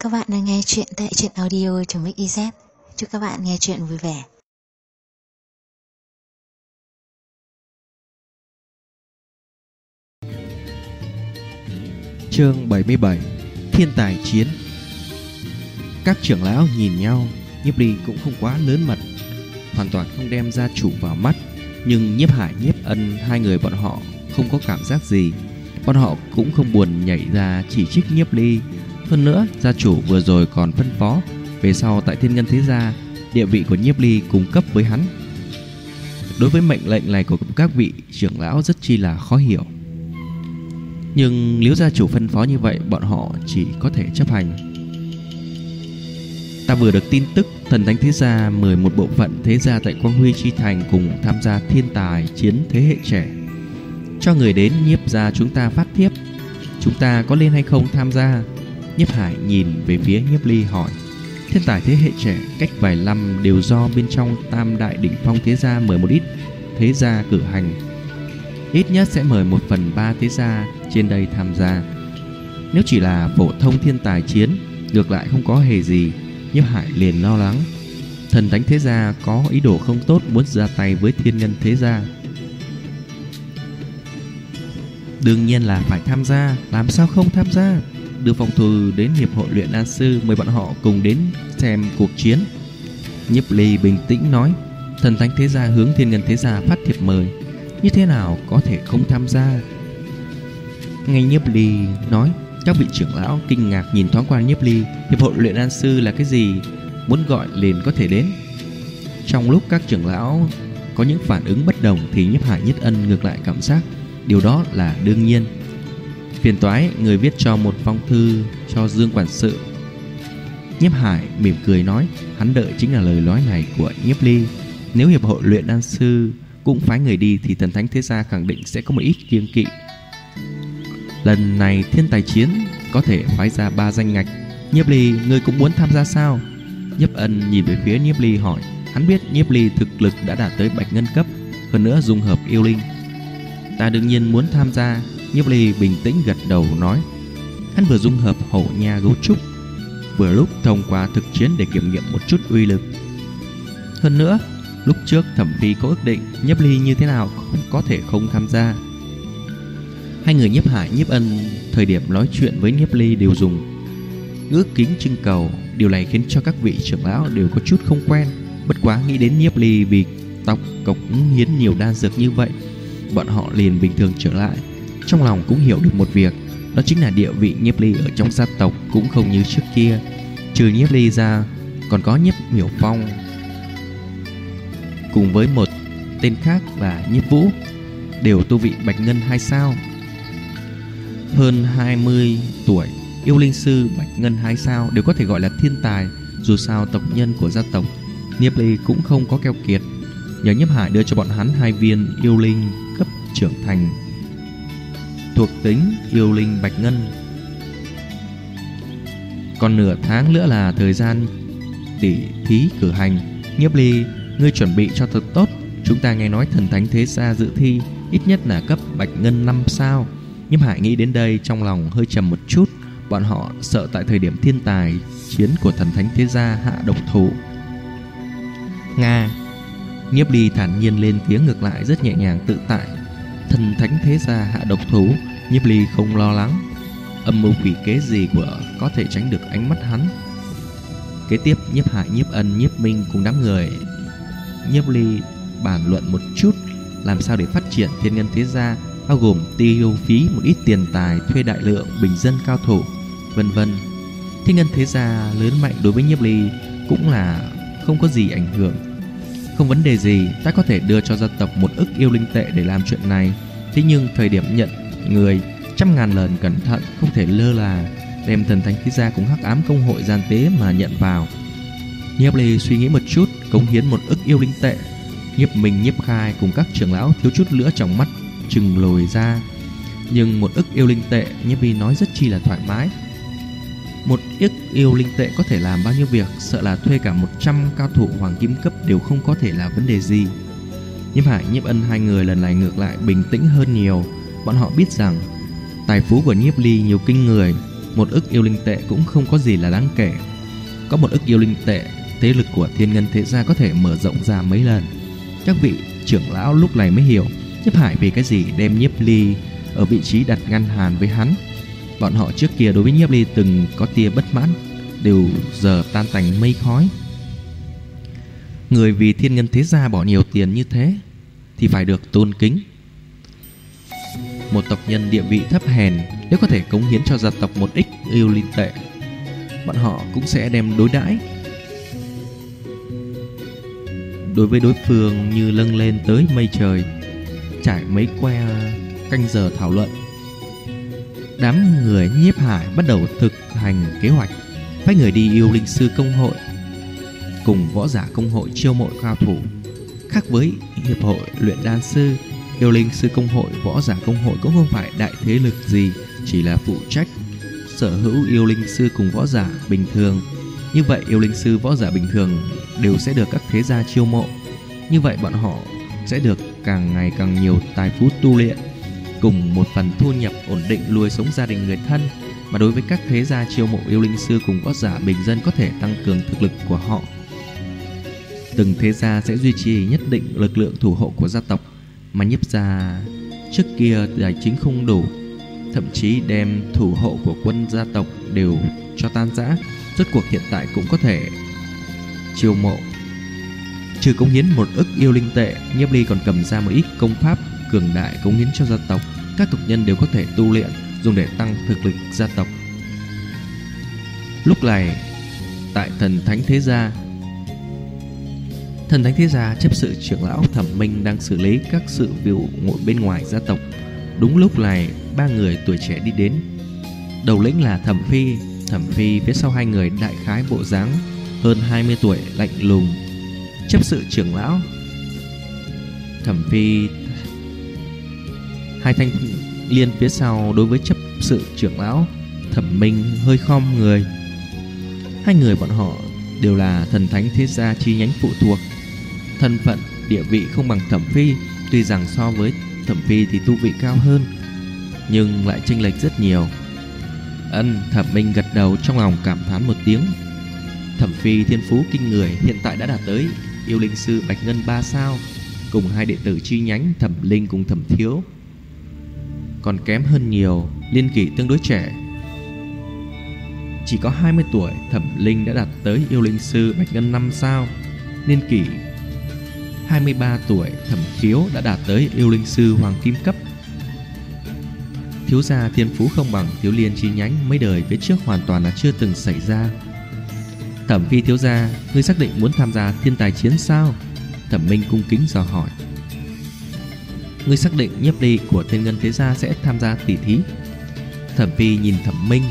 Các bạn đang nghe chuyện tại truyện audio.mix.iz. Chúc các bạn nghe chuyện vui vẻ. Chương 77: Thiên tài chiến. Các trưởng lão nhìn nhau, Nhiếp Ly cũng không quá lớn mật, hoàn toàn không đem gia chủ vào mắt. Nhưng Nhiếp Hải, Nhiếp Ân, hai người bọn họ không có cảm giác gì. Bọn họ cũng không buồn nhảy ra chỉ trích Nhiếp Ly. Hơn nữa, gia chủ vừa rồi còn phân phó về sau tại Thiên Ngân Thế Gia, địa vị của Nhiếp Ly cùng cấp với hắn. Đối với mệnh lệnh này của các vị trưởng lão rất chi là khó hiểu. Nhưng nếu gia chủ phân phó như vậy, bọn họ chỉ có thể chấp hành. Ta vừa được tin tức Thần Thánh Thế Gia mời một bộ phận thế gia tại Quang Huy Chi Thành cùng tham gia thiên tài chiến thế hệ trẻ. Cho người đến Nhiếp gia chúng ta phát thiếp, chúng ta có lên hay không tham gia? Nhiếp Hải nhìn về phía Nhiếp Ly hỏi. Thiên tài thế hệ trẻ cách vài năm đều do bên trong tam đại đỉnh phong thế gia mời một ít thế gia cử hành. Ít nhất sẽ mời 1/3 thế gia trên đây tham gia. Nếu chỉ là phổ thông thiên tài chiến, ngược lại không có hề gì. Nhiếp Hải liền lo lắng Thần Thánh Thế Gia có ý đồ không tốt, muốn ra tay với Thiên Ngân Thế Gia. Đương nhiên là phải tham gia, làm sao không tham gia? Đưa phong thư đến Hiệp hội luyện đan sư, mời bọn họ cùng đến xem cuộc chiến. Nhiếp Ly bình tĩnh nói. Thần Thánh Thế Gia hướng Thiên Ngân Thế Gia phát thiệp mời, như thế nào có thể không tham gia? Nghe Nhiếp Ly nói, các vị trưởng lão kinh ngạc nhìn thoáng qua Nhiếp Ly. Hiệp hội luyện đan sư là cái gì? Muốn gọi liền có thể đến. Trong lúc các trưởng lão có những phản ứng bất đồng thì Nhiếp Hải, Nhiếp Ân ngược lại cảm giác điều đó là đương nhiên. Phiền toái người viết cho một phong thư cho Dương quản sự. Nhiếp Hải mỉm cười nói. Hắn đợi chính là lời nói này của Nhiếp Ly. Nếu hiệp hội luyện đan sư cũng phái người đi thì Thần Thánh Thế Gia khẳng định sẽ có một ít kiêng kỵ. Lần này thiên tài chiến có thể phái ra 3 danh ngạch. Nhiếp Ly, ngươi cũng muốn tham gia sao? Nhiếp Ân nhìn về phía Nhiếp Ly hỏi. Hắn biết Nhiếp Ly thực lực đã đạt tới bạch ngân cấp, hơn nữa dung hợp yêu linh. Ta đương nhiên muốn tham gia. Nhiếp Ly bình tĩnh gật đầu nói. Hắn vừa dung hợp hổ nha gấu trúc, vừa lúc thông qua thực chiến để kiểm nghiệm một chút uy lực. Hơn nữa, lúc trước Thẩm Phi có ước định Nhiếp Ly như thế nào cũng có thể không tham gia. Hai người Nhiếp Hải, Nhiếp Ân thời điểm nói chuyện với Nhiếp Ly đều dùng ngữ kính trưng cầu. Điều này khiến cho các vị trưởng lão đều có chút không quen. Bất quá nghĩ đến Nhiếp Ly vì tộc cống hiến nhiều đan dược như vậy, bọn họ liền bình thường trở lại. Trong lòng cũng hiểu được một việc, đó chính là địa vị Nhiếp Ly ở trong gia tộc cũng không như trước kia. Trừ Nhiếp Ly ra, còn có Nhiếp Miểu Phong cùng với một tên khác là Nhiếp Vũ, đều tu vị bạch ngân 2 sao. Hơn 20 tuổi, yêu linh sư bạch ngân 2 sao đều có thể gọi là thiên tài. Dù sao tộc nhân của gia tộc Nhiếp Ly cũng không có keo kiệt. Nhờ Nhiếp Hải đưa cho bọn hắn 2 viên yêu linh cấp trưởng thành thuộc tính yêu linh bạch ngân. Còn nửa tháng nữa là thời gian tỉ thí cử hành. Nhiếp Ly, ngươi chuẩn bị cho thật tốt. Chúng ta nghe nói Thần Thánh Thế Gia dự thi ít nhất là cấp bạch ngân 5 sao. Nhiếp Hải nghĩ đến đây trong lòng hơi trầm một chút. Bọn họ sợ tại thời điểm thiên tài chiến của Thần Thánh Thế Gia hạ độc thủ. Nga. Nhiếp Ly thản nhiên lên tiếng, ngược lại rất nhẹ nhàng tự tại. Thần Thánh Thế Gia hạ độc thủ, Nhiếp Ly không lo lắng. Âm mưu quỷ kế gì của có thể tránh được ánh mắt hắn. Kế tiếp Nhiếp Hải, Nhiếp Ân, Nhiếp Minh cùng đám người Nhiếp Ly bàn luận một chút làm sao để phát triển Thiên Ngân Thế Gia, bao gồm tiêu phí một ít tiền tài, thuê đại lượng bình dân cao thủ, vân vân. Thiên Ngân Thế Gia lớn mạnh đối với Nhiếp Ly cũng là không có gì ảnh hưởng. Không vấn đề gì, ta có thể đưa cho gia tộc 1 ức yêu linh tệ để làm chuyện này. Thế nhưng thời điểm nhận người 100.000 lần cẩn thận, không thể lơ là đem Thần Thánh Thế Gia cùng Hắc Ám Công hội gian tế mà nhận vào. Nhiếp Ly suy nghĩ một chút, cống hiến 1 ức yêu linh tệ. Nhiếp Minh, Nhiếp Khai cùng các trưởng lão thiếu chút nữa trong mắt trừng lồi ra. Nhưng 1 ức yêu linh tệ, Nhiếp Ly nói rất chi là thoải mái. 1 ức yêu linh tệ có thể làm bao nhiêu việc, sợ là thuê cả 100 cao thủ hoàng kim cấp đều không có thể là vấn đề gì. Nhiếp Hải, Nhiếp Ân hai người lần này ngược lại bình tĩnh hơn nhiều. Bọn họ biết rằng tài phú của Nhiếp Ly nhiều kinh người, 1 ức yêu linh tệ cũng không có gì là đáng kể. Có 1 ức yêu linh tệ, thế lực của Thiên Ngân Thế Gia có thể mở rộng ra mấy lần. Các vị trưởng lão lúc này mới hiểu Nhiếp Hải vì cái gì đem Nhiếp Ly ở vị trí đặt ngăn hàn với hắn. Bọn họ trước kia đối với Nhiếp Ly từng có tia bất mãn, đều giờ tan tành mây khói. Người vì Thiên Ngân Thế Gia bỏ nhiều tiền như thế thì phải được tôn kính. Một tộc nhân địa vị thấp hèn nếu có thể cống hiến cho gia tộc 1 ức yêu linh tệ, bọn họ cũng sẽ đem đối đãi đối với đối phương như nâng lên tới mây trời. Trải mấy que canh giờ thảo luận, đám người Nhiếp Hải bắt đầu thực hành kế hoạch, phái người đi yêu linh sư công hội cùng võ giả công hội chiêu mộ cao thủ. Khác với hiệp hội luyện đan sư, yêu linh sư công hội, võ giả công hội cũng không phải đại thế lực gì, chỉ là phụ trách sở hữu yêu linh sư cùng võ giả bình thường. Như vậy yêu linh sư, võ giả bình thường đều sẽ được các thế gia chiêu mộ. Như vậy bọn họ sẽ được càng ngày càng nhiều tài phú tu luyện, cùng một phần thu nhập ổn định nuôi sống gia đình người thân. Mà đối với các thế gia chiêu mộ yêu linh sư cùng võ giả bình dân có thể tăng cường thực lực của họ. Từng thế gia sẽ duy trì nhất định lực lượng thủ hộ của gia tộc, mà Nhiếp gia trước kia tài chính không đủ, thậm chí đem thủ hộ của quân gia tộc đều cho tan rã. Rốt cuộc hiện tại cũng có thể chiêu mộ. Trừ cống hiến 1 ức yêu linh tệ, Nhiếp Ly còn cầm ra một ít công pháp cường đại cống hiến cho gia tộc. Các tộc nhân đều có thể tu luyện, dùng để tăng thực lực gia tộc. Lúc này tại Thần Thánh Thế Gia, Thần Thánh Thế Gia chấp sự trưởng lão Thẩm Minh đang xử lý các sự vụ ngồi bên ngoài gia tộc. Đúng lúc này 3 người tuổi trẻ đi đến. Đầu lĩnh là Thẩm Phi. Thẩm Phi phía sau 2 người đại khái bộ dáng hơn 20 tuổi, lạnh lùng. Chấp sự trưởng lão Thẩm Phi, 2 thanh liên phía sau đối với chấp sự trưởng lão Thẩm Minh hơi khom người. 2 người bọn họ đều là Thần Thánh Thế Gia chi nhánh phụ thuộc, thân phận địa vị không bằng Thẩm Phi. Tuy rằng so với Thẩm Phi thì tu vị cao hơn, nhưng lại chênh lệch rất nhiều. Thẩm Minh gật đầu, trong lòng cảm thán một tiếng. Thẩm Phi thiên phú kinh người, hiện tại đã đạt tới yêu linh sư Bạch Ngân 3 sao, cùng 2 đệ tử chi nhánh Thẩm Linh cùng Thẩm Thiếu còn kém hơn nhiều, niên kỷ tương đối trẻ, chỉ có 20 tuổi. Thẩm Linh đã đạt tới yêu linh sư Bạch Ngân 5 sao, niên kỷ 23 tuổi. Thẩm Khiếu đã đạt tới yêu linh sư Hoàng Kim cấp. Thiếu gia thiên phú không bằng Thiếu Liên chi nhánh mấy đời phía trước hoàn toàn là chưa từng xảy ra. Thẩm Phi thiếu gia, ngươi xác định muốn tham gia thiên tài chiến sao? Thẩm Minh cung kính dò hỏi. Ngươi xác định Nhiếp Ly của Thiên Ngân Thế Gia sẽ tham gia tỷ thí? Thẩm Phi nhìn Thẩm Minh,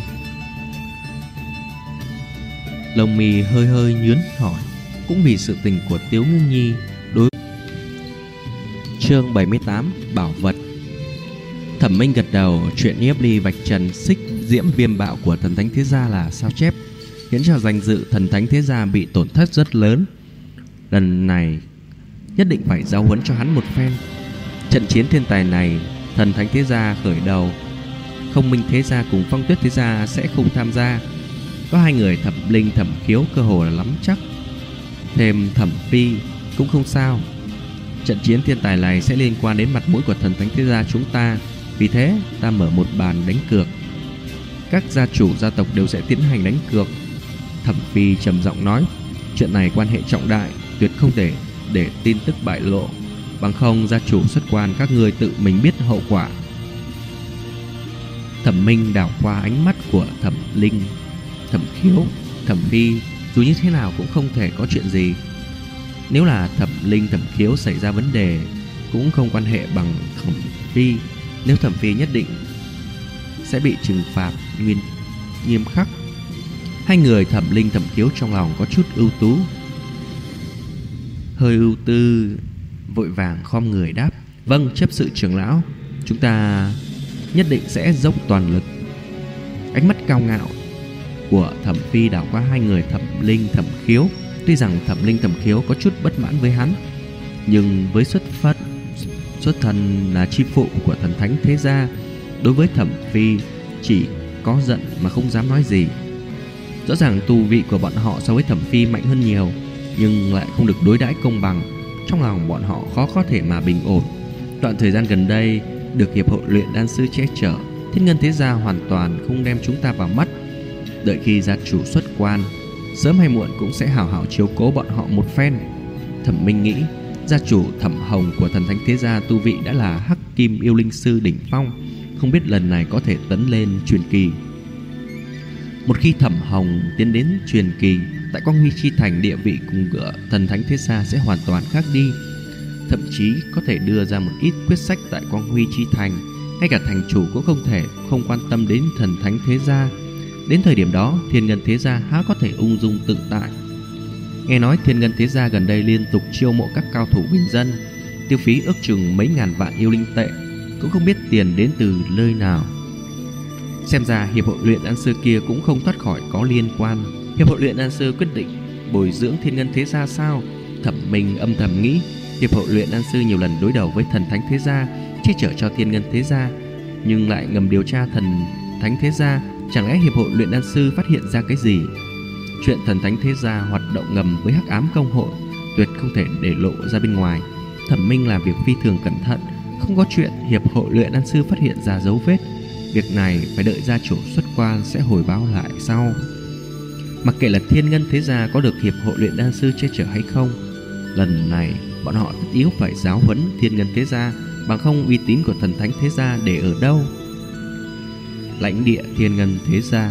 lông mì hơi hơi nhướng hỏi. Cũng vì sự tình của Tiếu Ngưng Nhi đối. Chương 78 Bảo vật. Thẩm Minh gật đầu. Chuyện Nhiếp Ly vạch trần xích diễm viêm bạo của Thần Thánh Thế Gia là sao chép, khiến cho danh dự Thần Thánh Thế Gia bị tổn thất rất lớn. Lần này nhất định phải giáo huấn cho hắn một phen. Trận chiến thiên tài này Thần Thánh Thế Gia khởi đầu, Không Minh Thế Gia cùng Phong Tuyết Thế Gia sẽ không tham gia. Có 2 người Thẩm Linh, Thẩm Khiếu cơ hồ là lắm chắc, thêm Thẩm Phi cũng không sao. Trận chiến thiên tài này sẽ liên quan đến mặt mũi của Thần Thánh Thế Gia chúng ta, vì thế ta mở một bàn đánh cược. Các gia chủ gia tộc đều sẽ tiến hành đánh cược. Thẩm Phi trầm giọng nói, chuyện này quan hệ trọng đại, tuyệt không để tin tức bại lộ, bằng không gia chủ xuất quan các người tự mình biết hậu quả. Thẩm Minh đảo qua ánh mắt của Thẩm Linh, Thẩm Khiếu, Thẩm Phi, dù như thế nào cũng không thể có chuyện gì. Nếu là Thẩm Linh, Thẩm Khiếu xảy ra vấn đề cũng không quan hệ bằng Thẩm Phi. Nếu Thẩm Phi nhất định sẽ bị trừng phạt nghiêm khắc. 2 người Thẩm Linh, Thẩm Khiếu trong lòng có chút ưu tú, hơi ưu tư, vội vàng khom người đáp, vâng chấp sự trưởng lão, chúng ta nhất định sẽ dốc toàn lực. Ánh mắt cao ngạo của Thẩm Phi đảo qua 2 người Thẩm Linh, Thẩm Khiếu. Tuy rằng Thẩm Linh, Thẩm Khiếu có chút bất mãn với hắn, nhưng với xuất thân là chi phụ của Thần Thánh Thế Gia, đối với Thẩm Phi chỉ có giận mà không dám nói gì. Rõ ràng tu vị của bọn họ so với Thẩm Phi mạnh hơn nhiều, nhưng lại không được đối đãi công bằng. Trong lòng bọn họ khó có thể mà bình ổn. Đoạn thời gian gần đây được hiệp hội luyện đan sư che chở, Thiên Ngân thế gia hoàn toàn không đem chúng ta vào mắt. Đợi khi gia chủ xuất quan, sớm hay muộn cũng sẽ hảo hảo chiếu cố bọn họ một phen. Thẩm Minh nghĩ gia chủ Thẩm Hồng của Thần Thánh thế gia tu vị đã là Hắc Kim yêu linh sư đỉnh phong, không biết lần này có thể tấn lên truyền kỳ. Một khi Thẩm Hồng tiến đến truyền kỳ, tại Quang Huy Chi Thành địa vị cùng của Thần Thánh thế gia sẽ hoàn toàn khác đi. Thậm chí có thể đưa ra một ít quyết sách tại Quang Huy Chi Thành, ngay cả thành chủ cũng không thể không quan tâm đến Thần Thánh thế gia. Đến thời điểm đó, Thiên Ngân thế gia há có thể ung dung tự tại. Nghe nói Thiên Ngân thế gia gần đây liên tục chiêu mộ các cao thủ bình dân, tiêu phí ước chừng mấy ngàn vạn yêu linh tệ, cũng không biết tiền đến từ nơi nào. Xem ra hiệp hội luyện đan sư kia cũng không thoát khỏi có liên quan. Hiệp hội luyện đan sư quyết định bồi dưỡng Thiên Ngân thế gia sao? Thẩm Minh âm thầm nghĩ. Hiệp hội luyện đan sư nhiều lần đối đầu với Thần Thánh thế gia, che chở cho Thiên Ngân thế gia, nhưng lại ngầm điều tra Thần Thánh thế gia. Chẳng lẽ hiệp hội luyện đan sư phát hiện ra cái gì? Chuyện Thần Thánh thế gia hoạt động ngầm với Hắc Ám công hội tuyệt không thể để lộ ra bên ngoài. Thẩm Minh làm việc phi thường cẩn thận, không có chuyện hiệp hội luyện đan sư phát hiện ra dấu vết. Việc này phải đợi gia chủ xuất quan sẽ hồi báo lại sau. Mặc kệ là Thiên Ngân thế gia có được hiệp hội luyện đan sư che chở hay không, lần này bọn họ tất yếu phải giáo huấn Thiên Ngân thế gia, bằng không uy tín của Thần Thánh thế gia để ở đâu? Lãnh địa Thiên Ngân thế gia,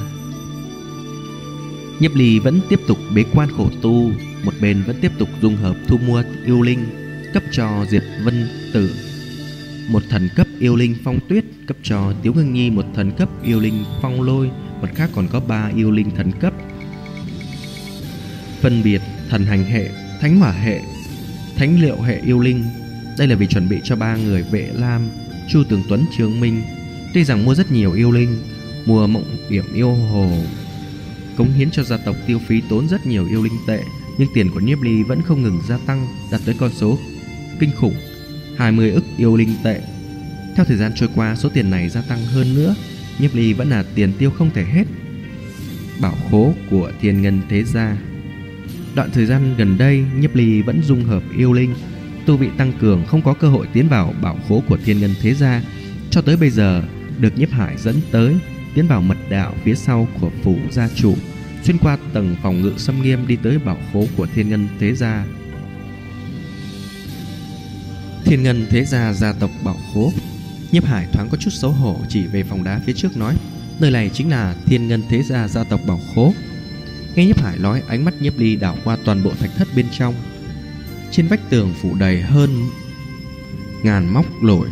Nhiếp Ly vẫn tiếp tục bế quan khổ tu, một bên vẫn tiếp tục dung hợp thu mua yêu linh, cấp cho Diệp Vân Tử một thần cấp yêu linh phong tuyết, cấp cho Tiếu Ngưng Nhi một thần cấp yêu linh phong lôi, một khác còn có 3 yêu linh thần cấp, phân biệt thần hành hệ, thánh hỏa hệ, thánh liệu hệ yêu linh. Đây là vì chuẩn bị cho 3 người Vệ Lam, Chu Tường Tuấn, Trương Minh. Tuy rằng mua rất nhiều yêu linh, mua mộng điểm yêu hồ, cống hiến cho gia tộc tiêu phí tốn rất nhiều yêu linh tệ, nhưng tiền của Nhiếp Ly vẫn không ngừng gia tăng, đạt tới con số kinh khủng 20 ức yêu linh tệ. Theo thời gian trôi qua, số tiền này gia tăng hơn nữa, Nhiếp Ly vẫn là tiền tiêu không thể hết. Bảo khố của Thiên Ngân thế gia. Đoạn thời gian gần đây, Nhiếp Ly vẫn dung hợp yêu linh, tu vị tăng cường, không có cơ hội tiến vào bảo khố của Thiên Ngân thế gia. Cho tới bây giờ, được Nhiếp Hải dẫn tới, tiến vào mật đạo phía sau của phủ gia chủ, xuyên qua tầng phòng ngự xâm nghiêm đi tới bảo khố của Thiên Ngân thế gia. Thiên Ngân thế gia gia tộc bảo khố. Nhiếp Hải thoáng có chút xấu hổ chỉ về phòng đá phía trước nói, nơi này chính là Thiên Ngân thế gia gia tộc bảo khố. Nghe Nhiếp Hải nói, ánh mắt Nhiếp Ly đảo qua toàn bộ thạch thất bên trong. Trên vách tường phủ đầy hơn ngàn móc lổi,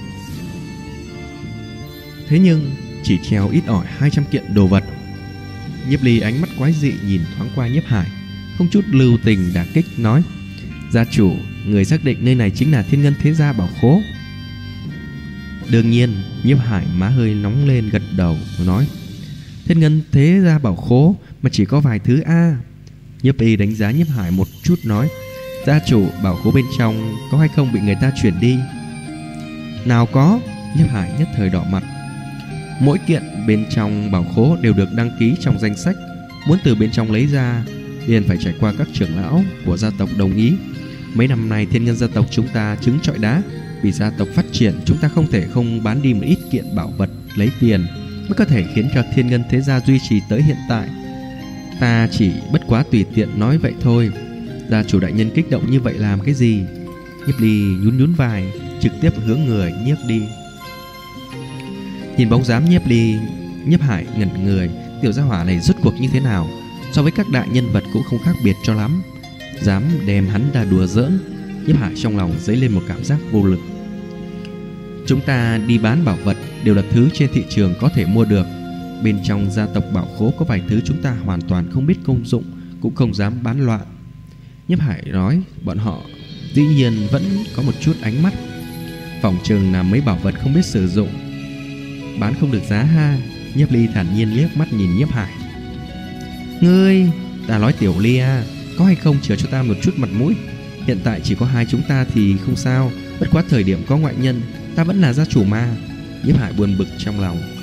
thế nhưng chỉ treo ít ỏi 200 kiện đồ vật. Nhiếp Ly ánh mắt quái dị nhìn thoáng qua Nhiếp Hải, không chút lưu tình đả kích nói, gia chủ, người xác định nơi này chính là Thiên Ngân thế gia bảo khố? Đương nhiên. Nhiếp Hải má hơi nóng lên gật đầu nói, Thiên Ngân thế gia bảo khố mà chỉ có vài thứ a. Nhiếp Ly đánh giá Nhiếp Hải một chút nói, gia chủ, bảo khố bên trong có hay không bị người ta chuyển đi? Nào có. Nhiếp Hải nhất thời đỏ mặt. Mỗi kiện bên trong bảo khố đều được đăng ký trong danh sách, muốn từ bên trong lấy ra liền phải trải qua các trưởng lão của gia tộc đồng ý. Mấy năm nay Thiên Ngân gia tộc chúng ta trứng trọi đá, vì gia tộc phát triển chúng ta không thể không bán đi một ít kiện bảo vật lấy tiền, mới có thể khiến cho Thiên Ngân thế gia duy trì tới hiện tại. Ta chỉ bất quá tùy tiện nói vậy thôi. Gia chủ đại nhân kích động như vậy làm cái gì? Nhiếp Ly nhún vai, trực tiếp hướng người nhiếp đi. Nhìn bóng dáng Nhiếp Ly, Nhiếp Hải ngẩn người, tiểu gia hỏa này rốt cuộc như thế nào? So với các đại nhân vật cũng không khác biệt cho lắm, dám đem hắn ra đùa giỡn. Nhiếp Hải trong lòng dấy lên một cảm giác vô lực. Chúng ta đi bán bảo vật đều là thứ trên thị trường có thể mua được. Bên trong gia tộc bảo khố có vài thứ chúng ta hoàn toàn không biết công dụng, cũng không dám bán loạn. Nhiếp Hải nói, bọn họ dĩ nhiên vẫn có một chút ánh mắt, phòng trường là mấy bảo vật không biết sử dụng, bán không được giá ha. Nhiếp Ly thản nhiên liếc mắt nhìn Nhiếp Hải. Ngươi, ta nói tiểu Ly à, có hay không chừa cho ta một chút mặt mũi? Hiện tại chỉ có hai chúng ta thì không sao, bất quá thời điểm có ngoại nhân, ta vẫn là gia chủ mà. Nhiếp Hải buồn bực trong lòng.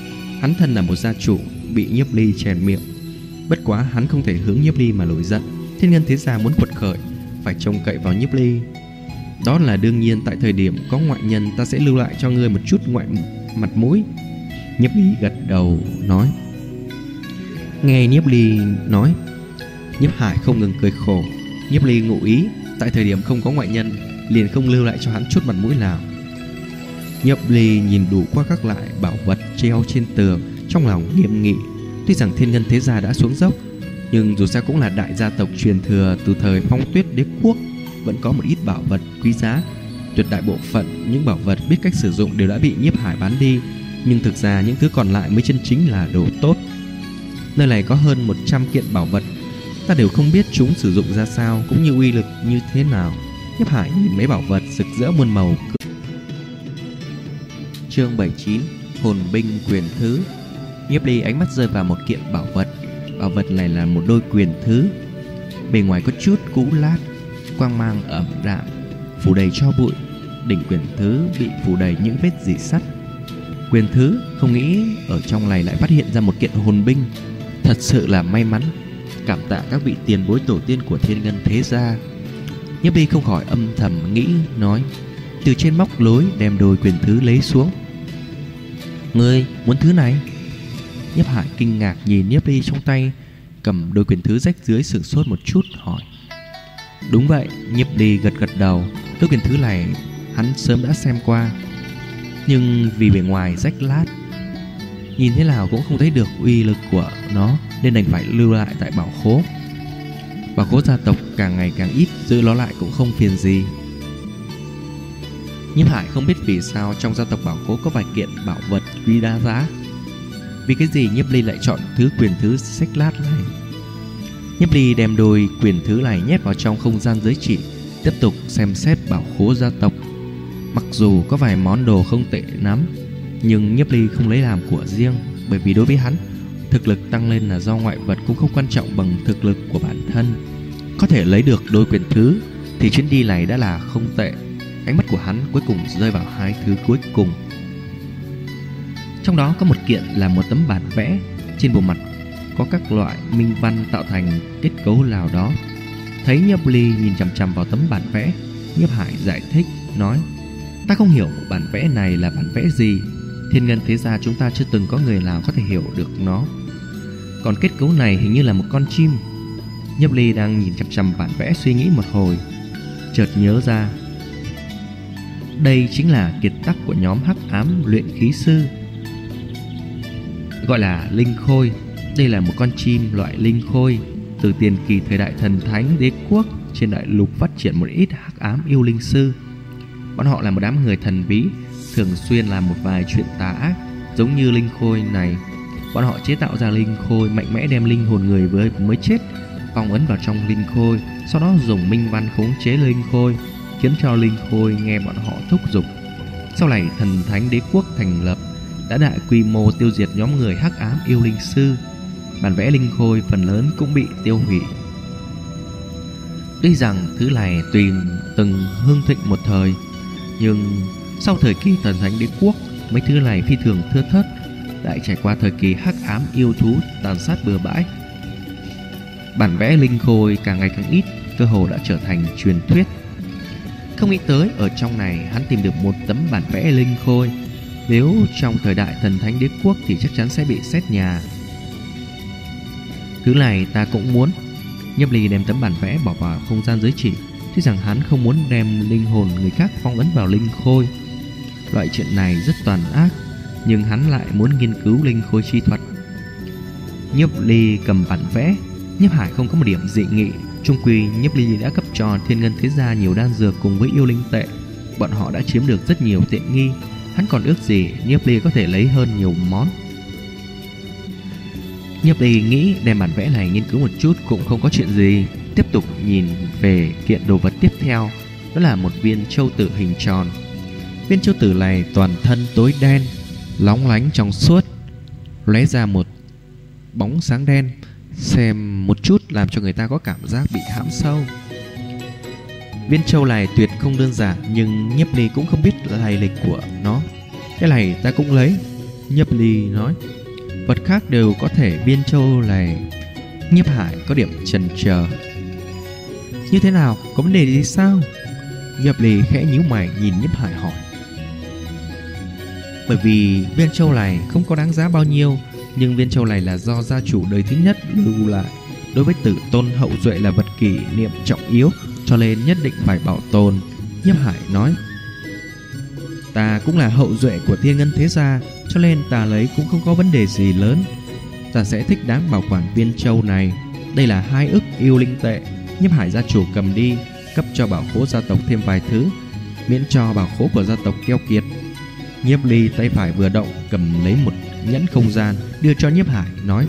Hắn thân là một gia chủ, bị Nhiếp Ly chèn miệng. Bất quá hắn không thể hướng Nhiếp Ly mà nổi giận. Thiên Ngân thế gia muốn quật khởi, phải trông cậy vào Nhiếp Ly. Đó là đương nhiên. Tại thời điểm có ngoại nhân, ta sẽ lưu lại cho ngươi một chút mặt mũi. Nhiếp Ly gật đầu nói. Nghe Nhiếp Ly nói, Nhiếp Hải không ngừng cười khổ. Nhiếp Ly ngụ ý, tại thời điểm không có ngoại nhân, liền không lưu lại cho hắn chút mặt mũi nào. Nhiếp Ly nhìn đủ qua các loại bảo vật treo trên tường, trong lòng nghiêm nghị. Tuy rằng Thiên Ngân thế gia đã xuống dốc, nhưng dù sao cũng là đại gia tộc truyền thừa từ thời Phong Tuyết đế quốc, vẫn có một ít bảo vật quý giá. Tuyệt đại bộ phận những bảo vật biết cách sử dụng đều đã bị Nhiếp Hải bán đi, nhưng thực ra những thứ còn lại mới chân chính là đồ tốt. Nơi này có hơn 100 kiện bảo vật, ta đều không biết chúng sử dụng ra sao, cũng như uy lực như thế nào. Nhiếp Hải nhìn mấy bảo vật rực rỡ muôn màu. Chương 79: Hồn binh quyền thứ. Nhiếp Ly ánh mắt rơi vào một kiện bảo vật. Bảo vật này là một đôi quyền thứ. Bề ngoài có chút cũ lát, quang mang ẩm đạm, phủ đầy tro bụi. Đỉnh quyền thứ bị phủ đầy những vết rỉ sắt. Quyền thứ không nghĩ ở trong này lại phát hiện ra một kiện hồn binh, thật sự là may mắn. Cảm tạ các vị tiền bối tổ tiên của Thiên Ngân thế gia. Nhiếp Ly không khỏi âm thầm nghĩ, nói. Từ trên móc lối đem đôi quyền thứ lấy xuống. Ngươi muốn thứ này? Nhiếp Hải kinh ngạc nhìn Nhiếp Ly trong tay cầm đôi quyền thứ rách dưới, sửng sốt một chút hỏi. Đúng vậy. Nhiếp Ly gật gật đầu. Đôi quyền thứ này hắn sớm đã xem qua, nhưng vì bề ngoài rách lát, nhìn thế nào cũng không thấy được uy lực của nó, nên đành phải lưu lại tại bảo khố. Bảo khố gia tộc càng ngày càng ít, giữ nó lại cũng không phiền gì. Nhiếp Hải không biết vì sao trong gia tộc bảo khố có vài kiện bảo vật quý đa giá. Vì cái gì Nhiếp Ly lại chọn thứ quyền thứ rách lát này? Nhiếp Ly đem đôi quyền thứ này nhét vào trong không gian giới chỉ, tiếp tục xem xét bảo khố gia tộc. Mặc dù có vài món đồ không tệ lắm, nhưng Nhiếp Ly không lấy làm của riêng, bởi vì đối với hắn, thực lực tăng lên là do ngoại vật cũng không quan trọng bằng thực lực của bản thân. Có thể lấy được đôi quyền thứ thì chuyến đi này đã là không tệ. Ánh mắt của hắn cuối cùng rơi vào hai thứ cuối cùng. Trong đó có một kiện là một tấm bản vẽ, trên bộ mặt có các loại minh văn tạo thành kết cấu nào đó. Thấy Nhiếp Ly nhìn chằm chằm vào tấm bản vẽ, Nhiếp Hải giải thích nói. Ta không hiểu bản vẽ này là bản vẽ gì. Thiên Ngân thế gia chúng ta chưa từng có người nào có thể hiểu được nó. Còn kết cấu này hình như là một con chim. Nhiếp Ly đang nhìn chằm chằm bản vẽ suy nghĩ một hồi, chợt nhớ ra. Đây chính là kiệt tác của nhóm Hắc Ám luyện khí sư, gọi là linh khôi. Đây là một con chim loại linh khôi. Từ tiền kỳ thời đại thần thánh đế quốc, trên đại lục phát triển một ít hắc ám yêu linh sư. Bọn họ là một đám người thần bí, thường xuyên làm một vài chuyện tà ác. Giống như linh khôi này, bọn họ chế tạo ra linh khôi mạnh mẽ, đem linh hồn người vừa mới chết phong ấn vào trong linh khôi, sau đó dùng minh văn khống chế linh khôi, khiến cho linh khôi nghe bọn họ thúc giục. Sau này thần thánh đế quốc thành lập, đã đại quy mô tiêu diệt nhóm người hắc ám yêu linh sư. Bản vẽ linh khôi phần lớn cũng bị tiêu hủy. Tuy rằng thứ này từng hưng thịnh một thời, nhưng sau thời kỳ thần thánh đế quốc, mấy thứ này phi thường thưa thớt, lại trải qua thời kỳ hắc ám yêu thú tàn sát bừa bãi. Bản vẽ linh khôi càng ngày càng ít, cơ hồ đã trở thành truyền thuyết. Không nghĩ tới ở trong này hắn tìm được một tấm bản vẽ linh khôi. Nếu trong thời đại thần thánh đế quốc thì chắc chắn sẽ bị xét nhà. Thứ này ta cũng muốn. Nhiếp Ly đem tấm bản vẽ bỏ vào không gian giới chỉ. Tuy rằng hắn không muốn đem linh hồn người khác phong ấn vào linh khôi, loại chuyện này rất tàn ác, nhưng hắn lại muốn nghiên cứu linh khôi chi thuật. Nhiếp Ly cầm bản vẽ. Nhiếp Hải không có một điểm dị nghị. Chung quy Nhiếp Ly đã cấp cho Thiên Ngân thế gia nhiều đan dược cùng với yêu linh tệ, bọn họ đã chiếm được rất nhiều tiện nghi. Hắn còn ước gì Nhiếp Ly có thể lấy hơn nhiều món. Nhiếp Ly nghĩ đem bản vẽ này nghiên cứu một chút cũng không có chuyện gì. Tiếp tục nhìn về kiện đồ vật tiếp theo. Đó là một viên châu tử hình tròn. Viên châu tử này toàn thân tối đen, lóng lánh trong suốt, lóe ra một bóng sáng đen, xem một chút làm cho người ta có cảm giác bị hãm sâu. Viên châu này tuyệt không đơn giản, nhưng Nhiếp Ly cũng không biết lai lịch của nó. Cái này ta cũng lấy. Nhiếp Ly nói. vật khác đều có thể viên châu này. Nhiếp Hải có điểm chần chờ. Như thế nào, có vấn đề gì sao? Nhiếp Ly khẽ nhíu mày nhìn Nhiếp Hải hỏi. Bởi vì viên châu này không có đáng giá bao nhiêu, nhưng viên châu này là do gia chủ đời thứ nhất lưu lại. Đối với tử tôn hậu duệ là vật kỷ niệm trọng yếu, cho nên nhất định phải bảo tồn. Nhiếp Hải nói. Ta cũng là hậu duệ của Thiên Ngân thế gia, cho nên ta lấy cũng không có vấn đề gì lớn. Ta sẽ thích đáng bảo quản viên châu này. Đây là 2 ức yêu linh tệ. Nhiếp Hải gia chủ cầm đi, cấp cho bảo khố gia tộc thêm vài thứ, miễn cho bảo khố của gia tộc keo kiệt. Nhiếp Ly tay phải vừa động, cầm lấy một nhẫn không gian đưa cho Nhiếp Hải, nói.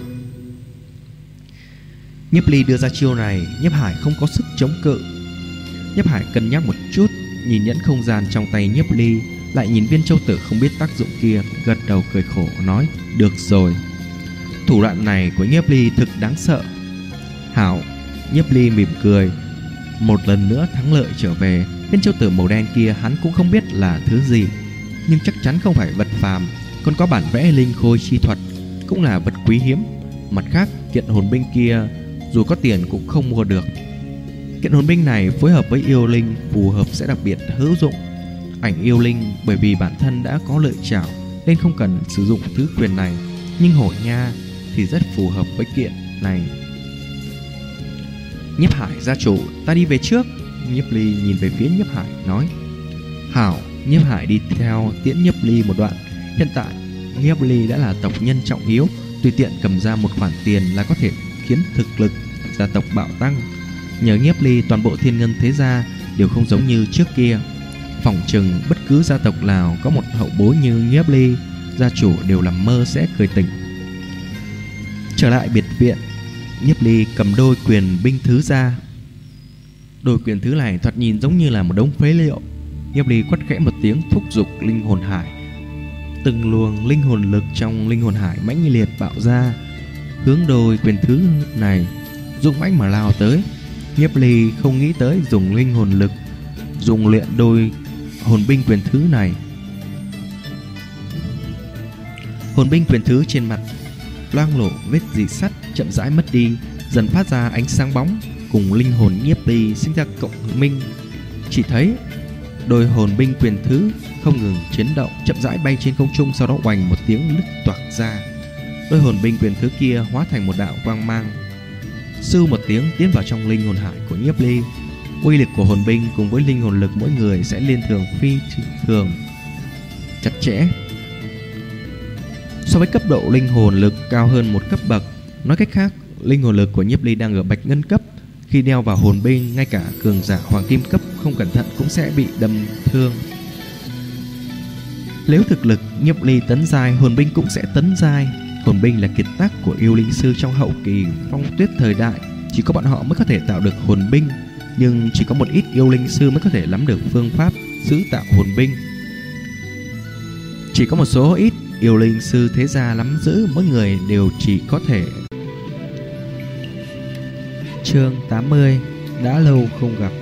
Nhiếp Ly đưa ra chiêu này, Nhiếp Hải không có sức chống cự. Nhiếp Hải cân nhắc một chút, nhìn nhẫn không gian trong tay Nhiếp Ly, lại nhìn viên châu tử không biết tác dụng kia, gật đầu cười khổ nói. Được rồi. Thủ đoạn này của Nhiếp Ly thực đáng sợ. Hảo. Nhiếp Ly mỉm cười. Một lần nữa thắng lợi trở về. Viên châu tử màu đen kia hắn cũng không biết là thứ gì, nhưng chắc chắn không phải vật phàm. Còn có bản vẽ linh khôi chi thuật, cũng là vật quý hiếm. Mặt khác, kiện hồn binh kia dù có tiền cũng không mua được. Kiện hồn binh này phối hợp với yêu linh phù hợp sẽ đặc biệt hữu dụng. Ảnh yêu linh bởi vì bản thân đã có lợi chảo nên không cần sử dụng thứ quyền này, nhưng hổ nha thì rất phù hợp với kiện này. Nhiếp Hải gia chủ, ta đi về trước. Nhiếp Ly nhìn về phía Nhiếp Hải nói. Hảo. Nhiếp Hải đi theo tiễn Nhiếp Ly một đoạn. Hiện tại Nhiếp Ly đã là tộc nhân trọng yếu, tùy tiện cầm ra một khoản tiền là có thể khiến thực lực gia tộc bạo tăng. Nhờ Nhiếp Ly, toàn bộ Thiên Ngân thế gia đều không giống như trước kia. Phỏng chừng bất cứ gia tộc nào có một hậu bối như Nhiếp Ly, gia chủ đều làm mơ sẽ cười tỉnh. Trở lại biệt viện, Nhiếp Ly cầm đôi quyền binh thứ ra. Đôi quyền thứ này thoạt nhìn giống như là một đống phế liệu. Nhiếp Ly quát khẽ một tiếng, thúc giục linh hồn hải. Từng luồng linh hồn lực trong linh hồn hải mãnh liệt bạo ra, hướng đôi quyền thứ này dũng mãnh mà lao tới. Nhiếp Ly không nghĩ tới dùng linh hồn lực dùng luyện đôi hồn binh quyền thứ này. Hồn binh quyền thứ trên mặt loang lổ vết rỉ sắt chậm rãi mất đi, dần phát ra ánh sáng bóng, cùng linh hồn Nhiếp Ly sinh ra cộng minh. Chỉ thấy đôi hồn binh quyền thứ không ngừng chấn động, chậm rãi bay trên không trung, sau đó oành một tiếng nứt toạc ra. Đôi hồn binh quyền thứ kia hóa thành một đạo quang mang, sưu một tiếng tiến vào trong linh hồn hải của Nhiếp Ly. Uy lực của hồn binh cùng với linh hồn lực mỗi người sẽ liên thường phi thường chặt chẽ. So với cấp độ linh hồn lực cao hơn một cấp bậc, nói cách khác, linh hồn lực của Nhiếp Ly đang ở bạch ngân cấp. Khi đeo vào hồn binh, ngay cả cường giả hoàng kim cấp không cẩn thận cũng sẽ bị đâm thương. Nếu thực lực Nhiếp Ly tấn giai, hồn binh cũng sẽ tấn giai. Hồn binh là kiệt tác của yêu linh sư trong hậu kỳ phong tuyết thời đại, chỉ có bọn họ mới có thể tạo được hồn binh, nhưng chỉ có một ít yêu linh sư mới có thể nắm được phương pháp giữ tạo hồn binh. Chỉ có một số ít yêu linh sư thế gia nắm giữ, mỗi người đều chỉ có thể. Chương 80. Đã lâu không gặp.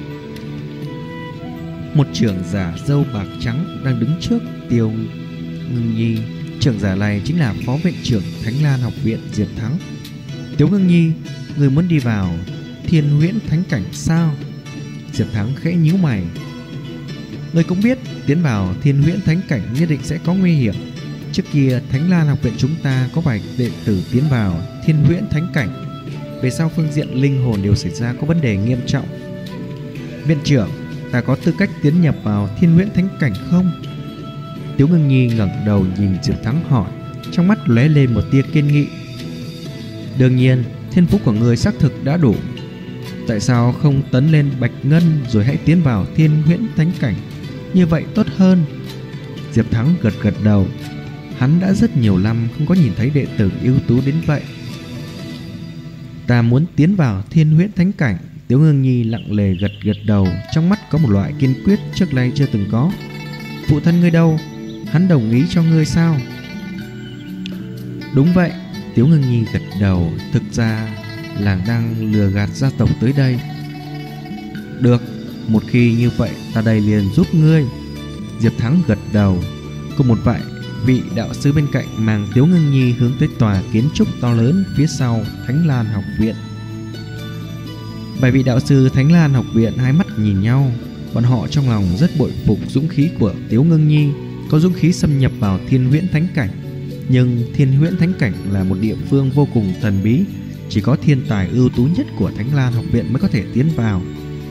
Một trưởng giả râu bạc trắng đang đứng trước Tiêu Ngưng Nhi. Trưởng giả này chính là phó viện trưởng Thánh Lan học viện Diệp Thắng. Tiêu Ngưng Nhi, người muốn đi vào Thiên Huyễn Thánh Cảnh sao? Diệp Thắng khẽ nhíu mày. Người cũng biết tiến vào Thiên Huyễn Thánh Cảnh nhất định sẽ có nguy hiểm. Trước kia Thánh Lan học viện chúng ta có vài đệ tử tiến vào Thiên Huyễn Thánh Cảnh, về sau phương diện linh hồn đều xảy ra có vấn đề nghiêm trọng. Viện trưởng, ta có tư cách tiến nhập vào Thiên Huyễn Thánh Cảnh không? Tiếu Ngưng Nhi ngẩng đầu nhìn Diệp Thắng hỏi, trong mắt lóe lên một tia kiên nghị. Đương nhiên, thiên phú của người xác thực đã đủ. Tại sao không tấn lên bạch ngân rồi hãy tiến vào Thiên Huyễn Thánh Cảnh? Như vậy tốt hơn. Diệp Thắng gật gật đầu. Hắn đã rất nhiều năm không có nhìn thấy đệ tử ưu tú đến vậy. Ta muốn tiến vào Thiên Huyễn Thánh Cảnh. Tiếu Ngưng Nhi lặng lề gật gật đầu, trong mắt có một loại kiên quyết trước nay chưa từng có. Phụ thân ngươi đâu? Hắn đồng ý cho ngươi sao? Đúng vậy. Tiếu Ngưng Nhi gật đầu. Thực ra làng đang lừa gạt gia tộc tới đây. Được, một khi như vậy ta đây liền giúp ngươi. Diệp Thắng gật đầu. Cùng một vị đạo sư bên cạnh mang Tiếu Ngưng Nhi hướng tới tòa kiến trúc to lớn phía sau Thánh Lan học viện. 7 vị đạo sư Thánh Lan học viện hai mắt nhìn nhau. Bọn họ trong lòng rất bội phục dũng khí của Tiếu Ngưng Nhi, có dũng khí xâm nhập vào Thiên Huyễn Thánh Cảnh. Nhưng Thiên Huyễn Thánh Cảnh là một địa phương vô cùng thần bí, chỉ có thiên tài ưu tú nhất của Thánh Lan học viện mới có thể tiến vào.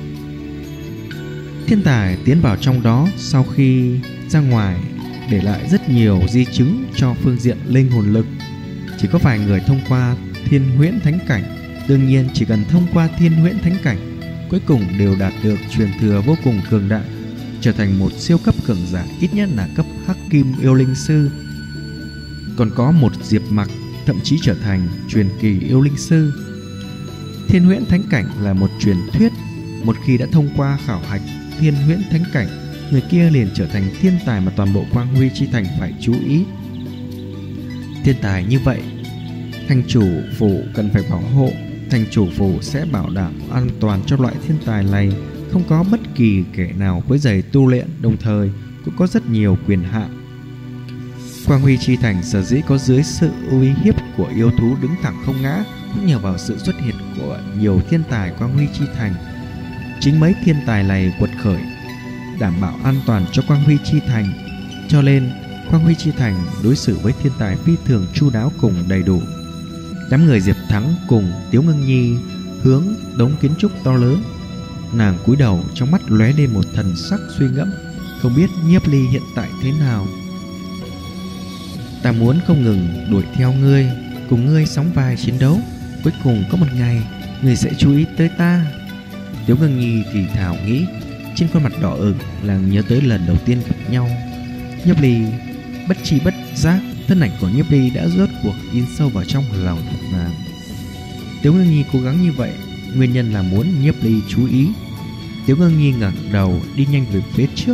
Thiên tài tiến vào trong đó sau khi ra ngoài để lại rất nhiều di chứng cho phương diện linh hồn lực. Chỉ có vài người thông qua Thiên Huyễn Thánh Cảnh. Đương nhiên chỉ cần thông qua Thiên Huyễn Thánh Cảnh, cuối cùng đều đạt được truyền thừa vô cùng cường đại, trở thành một siêu cấp cường giả, ít nhất là cấp Hắc Kim Yêu Linh Sư. Còn có một Diệp Mặc thậm chí trở thành truyền kỳ yêu linh sư. Thiên Huyễn Thánh Cảnh là một truyền thuyết, một khi đã thông qua khảo hạch Thiên Huyễn Thánh Cảnh, người kia liền trở thành thiên tài mà toàn bộ Quang Huy Chi Thành phải chú ý. Thiên tài như vậy, thành chủ phủ cần phải bảo hộ. Thành chủ phủ sẽ bảo đảm an toàn cho loại thiên tài này, không có bất kỳ kẻ nào quấy rầy tu luyện, đồng thời cũng có rất nhiều quyền hạn. Quang Huy Chi Thành sở dĩ có dưới sự uy hiếp của yêu thú đứng thẳng không ngã cũng nhờ vào sự xuất hiện của nhiều thiên tài Quang Huy Chi Thành. Chính mấy thiên tài này quật khởi, đảm bảo an toàn cho Quang Huy Chi Thành, cho nên Quang Huy Chi Thành đối xử với thiên tài phi thường chu đáo cùng đầy đủ. Đám người Diệp Thắng cùng Tiếu Ngưng Nhi hướng đống kiến trúc to lớn. Nàng cúi đầu, trong mắt lóe lên một thần sắc suy ngẫm, không biết Nhiếp Ly hiện tại thế nào. Ta muốn không ngừng đuổi theo ngươi, cùng ngươi sóng vai chiến đấu, cuối cùng có một ngày ngươi sẽ chú ý tới ta. Tiếu Ngưng Nhi thì thào nghĩ, trên khuôn mặt đỏ ửng là nhớ tới lần đầu tiên gặp nhau. Nhiếp Ly bất chi bất giác, thân ảnh của Nhiếp Ly đã rốt cuộc in sâu vào trong lòng nàng. Tiếu Ngưng Nhi cố gắng như vậy, nguyên nhân là muốn Nhiếp Ly chú ý. Tiếu Ngưng Nhi ngẩng đầu đi nhanh về phía trước.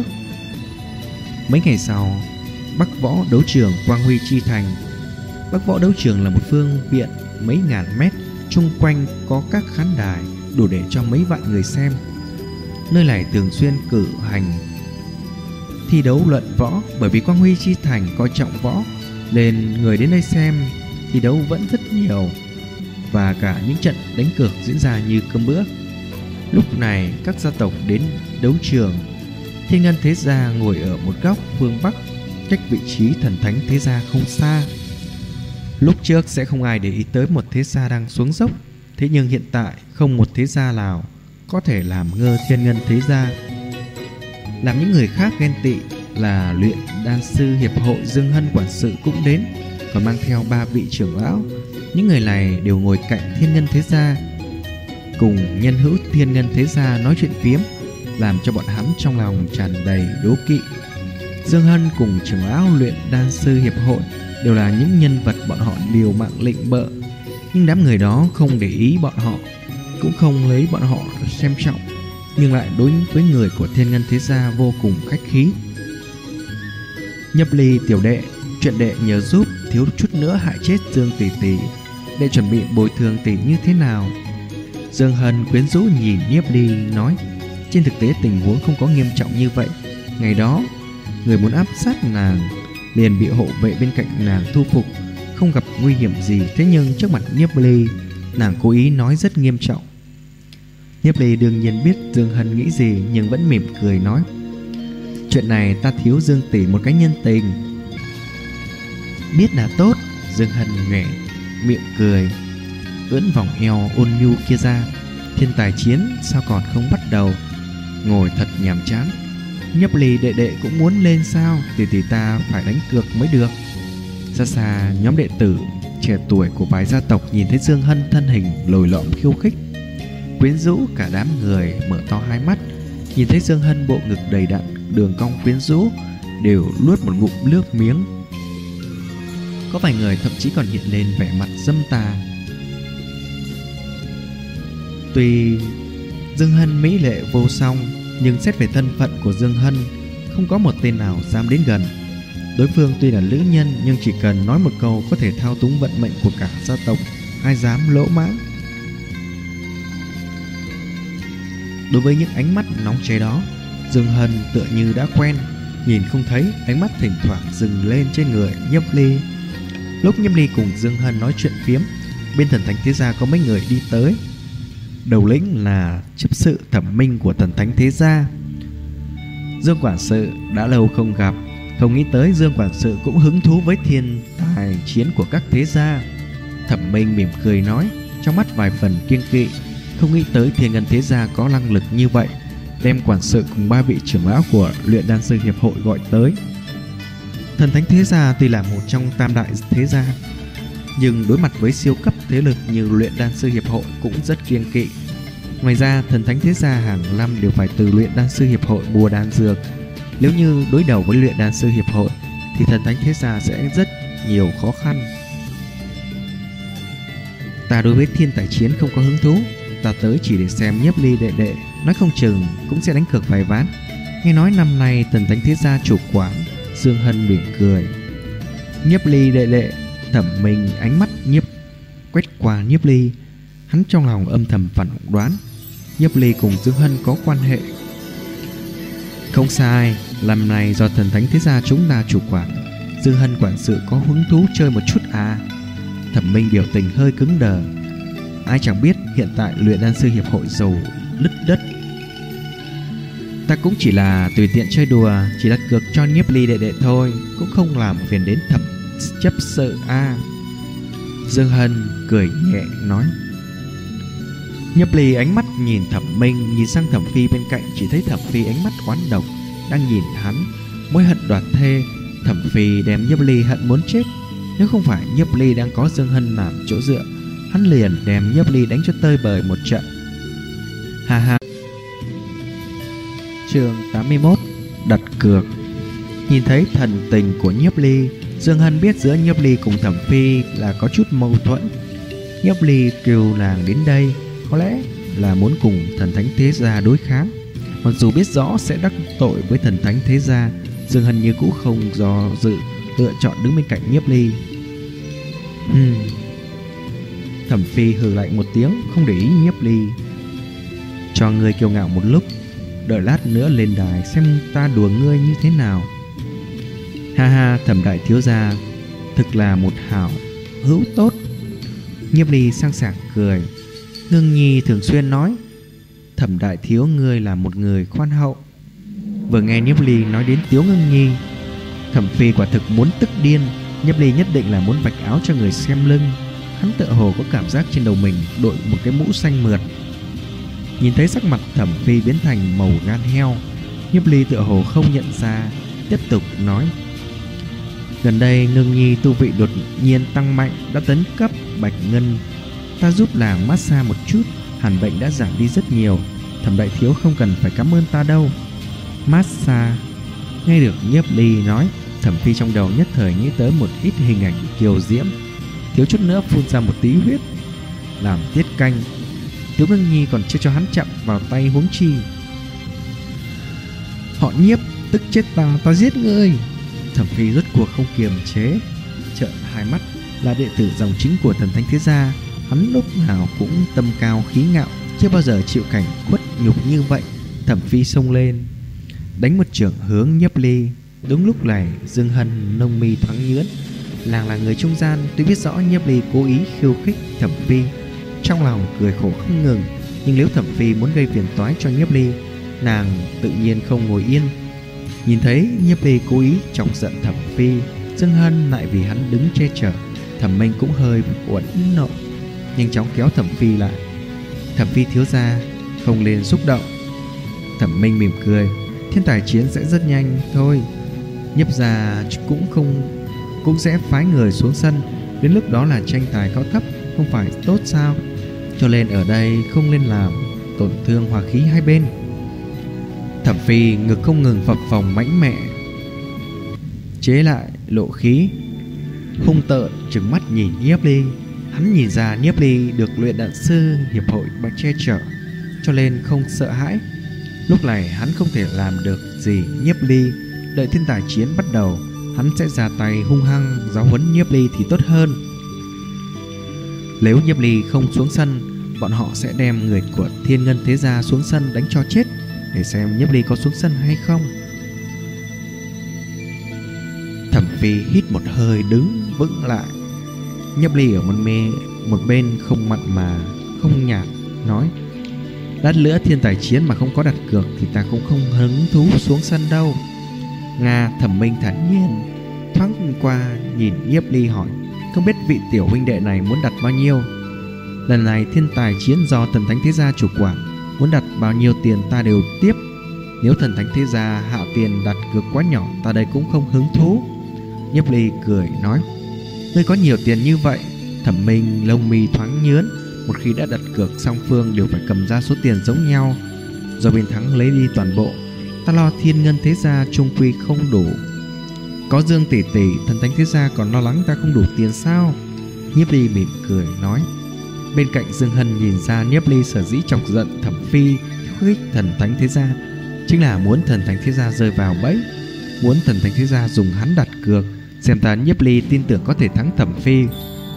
Mấy ngày sau, Bắc Võ đấu trường Quang Huy Chi Thành. Bắc Võ đấu trường là một phương viện mấy ngàn mét, chung quanh có các khán đài đủ để cho mấy vạn người xem. Nơi này thường xuyên cử hành thi đấu luận võ, bởi vì Quang Huy Chi Thành coi trọng võ nên người đến đây xem thi đấu vẫn rất nhiều, và cả những trận đánh cược diễn ra như cơm bữa. Lúc này các gia tộc đến đấu trường. Thiên Ngân Thế Gia ngồi ở một góc phương Bắc, cách vị trí Thần Thánh Thế Gia không xa. Lúc trước sẽ không ai để ý tới một thế gia đang xuống dốc, thế nhưng hiện tại không một thế gia nào có thể làm ngơ Thiên Ngân Thế Gia. Làm những người khác ghen tị là Luyện Đan Sư Hiệp hội Dương Hân quản sự cũng đến, còn mang theo 3 vị trưởng lão. Những người này đều ngồi cạnh Thiên Ngân Thế Gia, cùng nhân hữu Thiên Ngân Thế Gia nói chuyện phiếm, làm cho bọn hắn trong lòng tràn đầy đố kỵ. Dương Hân cùng trưởng lão Luyện Đan Sư Hiệp hội đều là những nhân vật bọn họ liều mạng lịnh bợ, nhưng đám người đó không để ý bọn họ, cũng không lấy bọn họ xem trọng, nhưng lại đối với người của Thiên Ngân Thế Gia vô cùng khách khí. Nhiếp Ly tiểu đệ, chuyện đệ nhờ giúp, thiếu chút nữa hại chết Dương tỷ tỷ, đệ chuẩn bị bồi thường tỷ như thế nào? Dương Hân quyến rũ nhìn Nhiếp Ly nói, trên thực tế tình huống không có nghiêm trọng như vậy. Ngày đó người muốn áp sát nàng liền bị hộ vệ bên cạnh nàng thu phục, không gặp nguy hiểm gì, thế nhưng trước mặt Nhiếp Ly, nàng cố ý nói rất nghiêm trọng. Nhiếp Ly đương nhiên biết Dương Hân nghĩ gì, nhưng vẫn mỉm cười nói, chuyện này ta thiếu Dương tỷ một cái nhân tình. Biết là tốt. Dương Hân nhẹ miệng cười, ưỡn vòng eo ôn nhu kia ra. Thiên tài chiến sao còn không bắt đầu? Ngồi thật nhàm chán. Nhiếp Ly đệ đệ cũng muốn lên sao? Tỷ tỷ ta phải đánh cược mới được. Xa xa, nhóm đệ tử trẻ tuổi của vài gia tộc nhìn thấy Dương Hân thân hình lồi lõm khiêu khích, quyến rũ, cả đám người mở to hai mắt. Nhìn thấy Dương Hân bộ ngực đầy đặn, đường cong quyến rũ, đều nuốt một ngụm nước miếng. Có vài người thậm chí còn hiện lên vẻ mặt dâm tà. Tuy Dương Hân mỹ lệ vô song, nhưng xét về thân phận của Dương Hân, không có một tên nào dám đến gần. Đối phương tuy là nữ nhân, nhưng chỉ cần nói một câu có thể thao túng vận mệnh của cả gia tộc, ai dám lỗ mãng. Đối với những ánh mắt nóng cháy đó, Dương Hân tựa như đã quen. nhìn không thấy, ánh mắt thỉnh thoảng dừng lên trên người Nhiếp Ly. Lúc Nhiếp Ly cùng Dương Hân nói chuyện phiếm, bên Thần Thánh Thế Gia có mấy người đi tới. Đầu lĩnh là chấp sự Thẩm Minh của Thần Thánh Thế Gia. Dương quản sự đã lâu không gặp, không nghĩ tới Dương quản sự cũng hứng thú với thiên tài chiến của các thế gia. Thẩm Minh mỉm cười nói, trong mắt vài phần kiêng kỵ, không nghĩ tới Thiên Ngân Thế Gia có năng lực như vậy, đem quản sự cùng 3 vị trưởng lão của Luyện Đan Sư Hiệp hội gọi tới. Thần Thánh Thế Gia tuy là một trong tam đại thế gia, nhưng đối mặt với siêu cấp thế lực như Luyện Đan Sư Hiệp hội cũng rất kiêng kỵ. Ngoài ra, Thần Thánh Thế Gia hàng năm đều phải từ Luyện Đan Sư Hiệp hội mua đan dược. Nếu như đối đầu với Luyện Đan Sư Hiệp hội thì Thần Thánh Thế Gia sẽ rất nhiều khó khăn. Ta đối với thiên tài chiến không có hứng thú, ta tới chỉ để xem Nhiếp Ly đệ đệ, nói không chừng cũng sẽ đánh cược vài ván. Nghe nói năm nay Thần Thánh Thế Gia chủ quán. Dương Hân mỉm cười. Nhiếp Ly đệ đệ. Thẩm Minh ánh mắt quét qua Nhiếp Ly. Hắn trong lòng âm thầm phỏng đoán Nhiếp Ly cùng Dương Hân có quan hệ. Không sai, lần này do Thần Thánh Thế Gia chúng ta chủ quản, Dương Hân quản sự có hứng thú chơi một chút à? Thẩm Minh biểu tình hơi cứng đờ. Ai chẳng biết hiện tại Luyện Đan Sư Hiệp hội giàu lứt đất. Ta cũng chỉ là tùy tiện chơi đùa, chỉ đặt cược cho Nhiếp Ly đệ đệ thôi, cũng không làm phiền đến Thẩm chấp sự a. Dương Hân cười nhẹ nói. Nhiếp Ly ánh mắt nhìn Thẩm Minh, nhìn sang Thẩm Phi bên cạnh, chỉ thấy Thẩm Phi ánh mắt oán độc đang nhìn hắn, mối hận đoạt thê. Thẩm Phi đem Nhiếp Ly hận muốn chết. Nếu không phải Nhiếp Ly đang có Dương Hân làm chỗ dựa, hắn liền đem Nhiếp Ly đánh cho tơi bời một trận. Ha ha. Chương 81. Đặt cược. Nhìn thấy thần tình của Nhiếp Ly, Dương Hân biết giữa Nhiếp Ly cùng Thẩm Phi là có chút mâu thuẫn. Nhiếp Ly kêu nàng đến đây có lẽ là muốn cùng Thần Thánh Thế Gia đối kháng. Mặc dù biết rõ sẽ đắc tội với Thần Thánh Thế Gia, Dương Hân như cũ không do dự lựa chọn đứng bên cạnh Nhiếp Ly. Thẩm Phi hừ lạnh một tiếng, không để ý Nhiếp Ly. Cho ngươi kiêu ngạo một lúc, đợi lát nữa lên đài xem ta đùa ngươi như thế nào. Ha ha, Thẩm đại thiếu gia thực là một hảo hữu tốt. Nhiếp Ly sang sảng cười. Ngưng Nhi thường xuyên nói Thẩm đại thiếu ngươi là một người khoan hậu. Vừa nghe Nhiếp Ly nói đến Tiếu Ngưng Nhi, Thẩm Phi quả thực muốn tức điên. Nhiếp Ly nhất định là muốn vạch áo cho người xem lưng. Hắn tựa hồ có cảm giác trên đầu mình đội một cái mũ xanh mượt. Nhìn thấy sắc mặt Thẩm Phi biến thành màu gan heo, Nhiếp Ly tựa hồ không nhận ra, tiếp tục nói. Gần đây Ngưng Nhi tu vị đột nhiên tăng mạnh, đã tấn cấp bạch ngân. Ta giúp nàng massage một chút, hàn bệnh đã giảm đi rất nhiều. Thẩm đại thiếu không cần phải cảm ơn ta đâu. Massage. Nghe được Nhiếp Ly nói, Thẩm Phi trong đầu nhất thời nghĩ tới một ít hình ảnh kiều diễm, thiếu chút nữa phun ra một tí huyết. Làm tiết canh, Tiếu Ngưng Nhi còn chưa cho hắn chạm vào tay huống chi. Họ Nhiếp, tức chết ta giết ngươi. Thẩm Phi rốt cuộc không kiềm chế, trợn hai mắt. Là đệ tử dòng chính của Thần Thánh Thế Gia, hắn lúc nào cũng tâm cao khí ngạo, chưa bao giờ chịu cảnh khuất nhục như vậy. Thẩm Phi xông lên, đánh một chưởng hướng Nhiếp Ly. Đúng lúc này Dương Hân nông mi thoáng nhướn. Nàng là người trung gian, tuy biết rõ Nhiếp Ly cố ý khiêu khích Thẩm Phi, trong lòng cười khổ không ngừng. Nhưng nếu Thẩm Phi muốn gây phiền toái cho Nhiếp Ly, nàng tự nhiên không ngồi yên. Nhìn thấy Nhiếp Ly cố ý chọc giận Thẩm Phi, Dương Hân lại vì hắn đứng che chở. Thẩm Minh cũng hơi uẩn nộ, nhanh chóng kéo Thẩm Phi lại. Thẩm Phi thiếu gia, không nên xúc động. Thẩm Minh mỉm cười. Thiên tài chiến sẽ rất nhanh thôi. Nhiếp gia cũng sẽ phái người xuống sân. Đến lúc đó là tranh tài cao thấp, không phải tốt sao? Cho nên ở đây không nên làm tổn thương hòa khí hai bên. Thẩm Phi ngực không ngừng phập phồng mãnh mẽ, chế lại lộ khí, hung tợn trừng mắt nhìn Nhiếp Ly. Hắn nhìn ra Nhiếp Ly được Luyện Đan Sư Hiệp hội che chở, cho nên không sợ hãi. Lúc này hắn không thể làm được gì Nhiếp Ly. Đợi thiên tài chiến bắt đầu, hắn sẽ ra tay hung hăng giáo huấn Nhiếp Ly thì tốt hơn. Nếu Nhiếp Ly không xuống sân, bọn họ sẽ đem người của Thiên Ngân Thế Gia xuống sân đánh cho chết, để xem Nhiếp Ly có xuống sân hay không. Phi hít một hơi đứng vững lại. Nhiếp Ly ở một bên không mặn mà không nhạt nói: lát nữa thiên tài chiến mà không có đặt cược thì ta cũng không hứng thú xuống sân đâu. Nga Thẩm Minh thản nhiên thoáng qua nhìn Nhiếp Ly hỏi: không biết vị tiểu huynh đệ này muốn đặt bao nhiêu? Lần này thiên tài chiến do Thần Thánh Thế Gia chủ quản, muốn đặt bao nhiêu tiền ta đều tiếp. Nếu Thần Thánh Thế Gia hạ tiền đặt cược quá nhỏ, ta đây cũng không hứng thú. Nhiếp Ly cười nói: ngươi có nhiều tiền như vậy? Thẩm Minh lông mi thoáng nhướn. Một khi đã đặt cược, song phương đều phải cầm ra số tiền giống nhau, do bên thắng lấy đi toàn bộ. Ta lo Thiên Ngân Thế Gia trung quy không đủ. Có Dương tỷ tỷ, Thần Thánh Thế Gia còn lo lắng ta không đủ tiền sao? Nhiếp Ly mỉm cười nói. Bên cạnh Dương Hân nhìn ra Nhiếp Ly sở dĩ chọc giận Thẩm Phi khích Thần Thánh Thế Gia chính là muốn Thần Thánh Thế Gia rơi vào bẫy, muốn Thần Thánh Thế Gia dùng hắn đặt cược, xem ta Nhiếp Ly tin tưởng có thể thắng Thẩm Phi.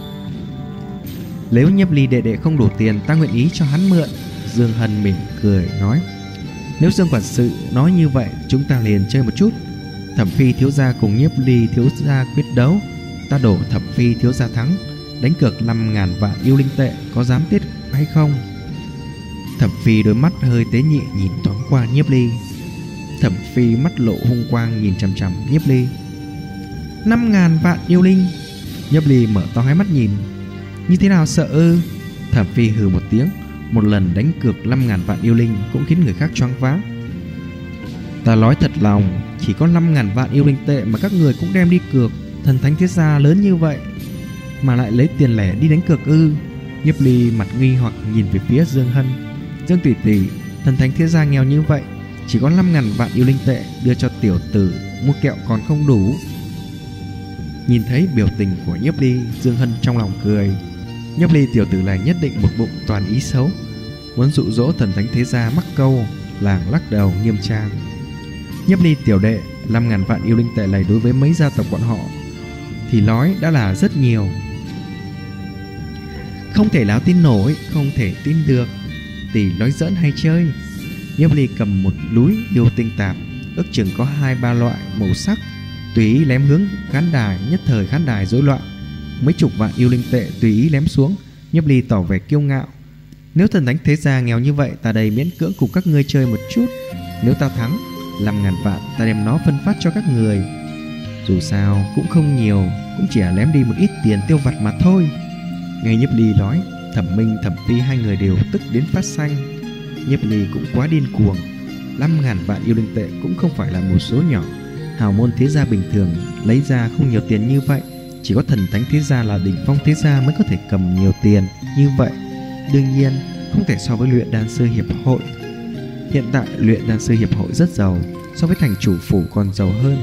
Nếu Nhiếp Ly đệ đệ không đủ tiền, ta nguyện ý cho hắn mượn. Dương Hân mỉm cười nói. Nếu Dương quản sự nói như vậy, chúng ta liền chơi một chút. Thẩm Phi thiếu gia cùng Nhiếp Ly thiếu gia quyết đấu, ta đổ Thẩm Phi thiếu gia thắng, đánh cược 5.000 vạn yêu linh tệ, có dám tiếp hay không? Thẩm Phi đôi mắt hơi tế nhị nhìn thoáng qua Nhiếp Ly. Thẩm Phi mắt lộ hung quang nhìn chằm chằm Nhiếp Ly. 5.000 vạn yêu linh? Nhiếp Ly mở to hai mắt nhìn. Như thế nào, sợ ư? Thẩm Phi hừ một tiếng. Một lần đánh cược 5.000 vạn yêu linh cũng khiến người khác choáng váng. Ta nói thật lòng, chỉ có 5.000 vạn yêu linh tệ mà các người cũng đem đi cược. Thần Thánh Thế Gia lớn như vậy mà lại lấy tiền lẻ đi đánh cược ư? Nhiếp Ly mặt nghi hoặc nhìn về phía Dương Hân. Dương tỷ tỷ, Thần Thánh Thế Gia nghèo như vậy, chỉ có 5.000 vạn yêu linh tệ đưa cho tiểu tử mua kẹo còn không đủ. Nhìn thấy biểu tình của Nhiếp Ly, Dương Hân trong lòng cười. Nhiếp Ly tiểu tử này nhất định một bụng toàn ý xấu, muốn dụ dỗ Thần Thánh Thế Gia mắc câu. Làng lắc đầu nghiêm trang. Nhiếp Ly tiểu đệ, 5.000 vạn yêu linh tệ này đối với mấy gia tộc bọn họ thì nói đã là rất nhiều. Không thể láo tin nổi, không thể tin được. Tỷ nói giỡn hay chơi? Nhiếp Ly cầm một núi yêu tinh tạp, ước chừng có 2-3 loại màu sắc, tùy ý ném hướng khán đài. Nhất thời khán đài rối loạn. Mấy chục vạn yêu linh tệ tùy ý ném xuống. Nhiếp Ly tỏ vẻ kiêu ngạo. Nếu Thần Thánh Thế Gia nghèo như vậy, ta đây miễn cưỡng cùng các ngươi chơi một chút. Nếu ta thắng 5.000 vạn, ta đem nó phân phát cho các người. Dù sao cũng không nhiều, cũng chỉ là ném đi một ít tiền tiêu vặt mà thôi. Nghe Nhiếp Ly nói, Thẩm Minh, Thẩm Phi hai người đều tức đến phát xanh. Nhiếp Ly cũng quá điên cuồng. 5.000 vạn yêu linh tệ cũng không phải là một số nhỏ. Hào môn thế gia bình thường lấy ra không nhiều tiền như vậy. Chỉ có Thần Thánh Thế Gia là đỉnh phong thế gia mới có thể cầm nhiều tiền như vậy. Đương nhiên không thể so với luyện đan sư hiệp hội. Hiện tại luyện đan sư hiệp hội rất giàu, so với thành chủ phủ còn giàu hơn.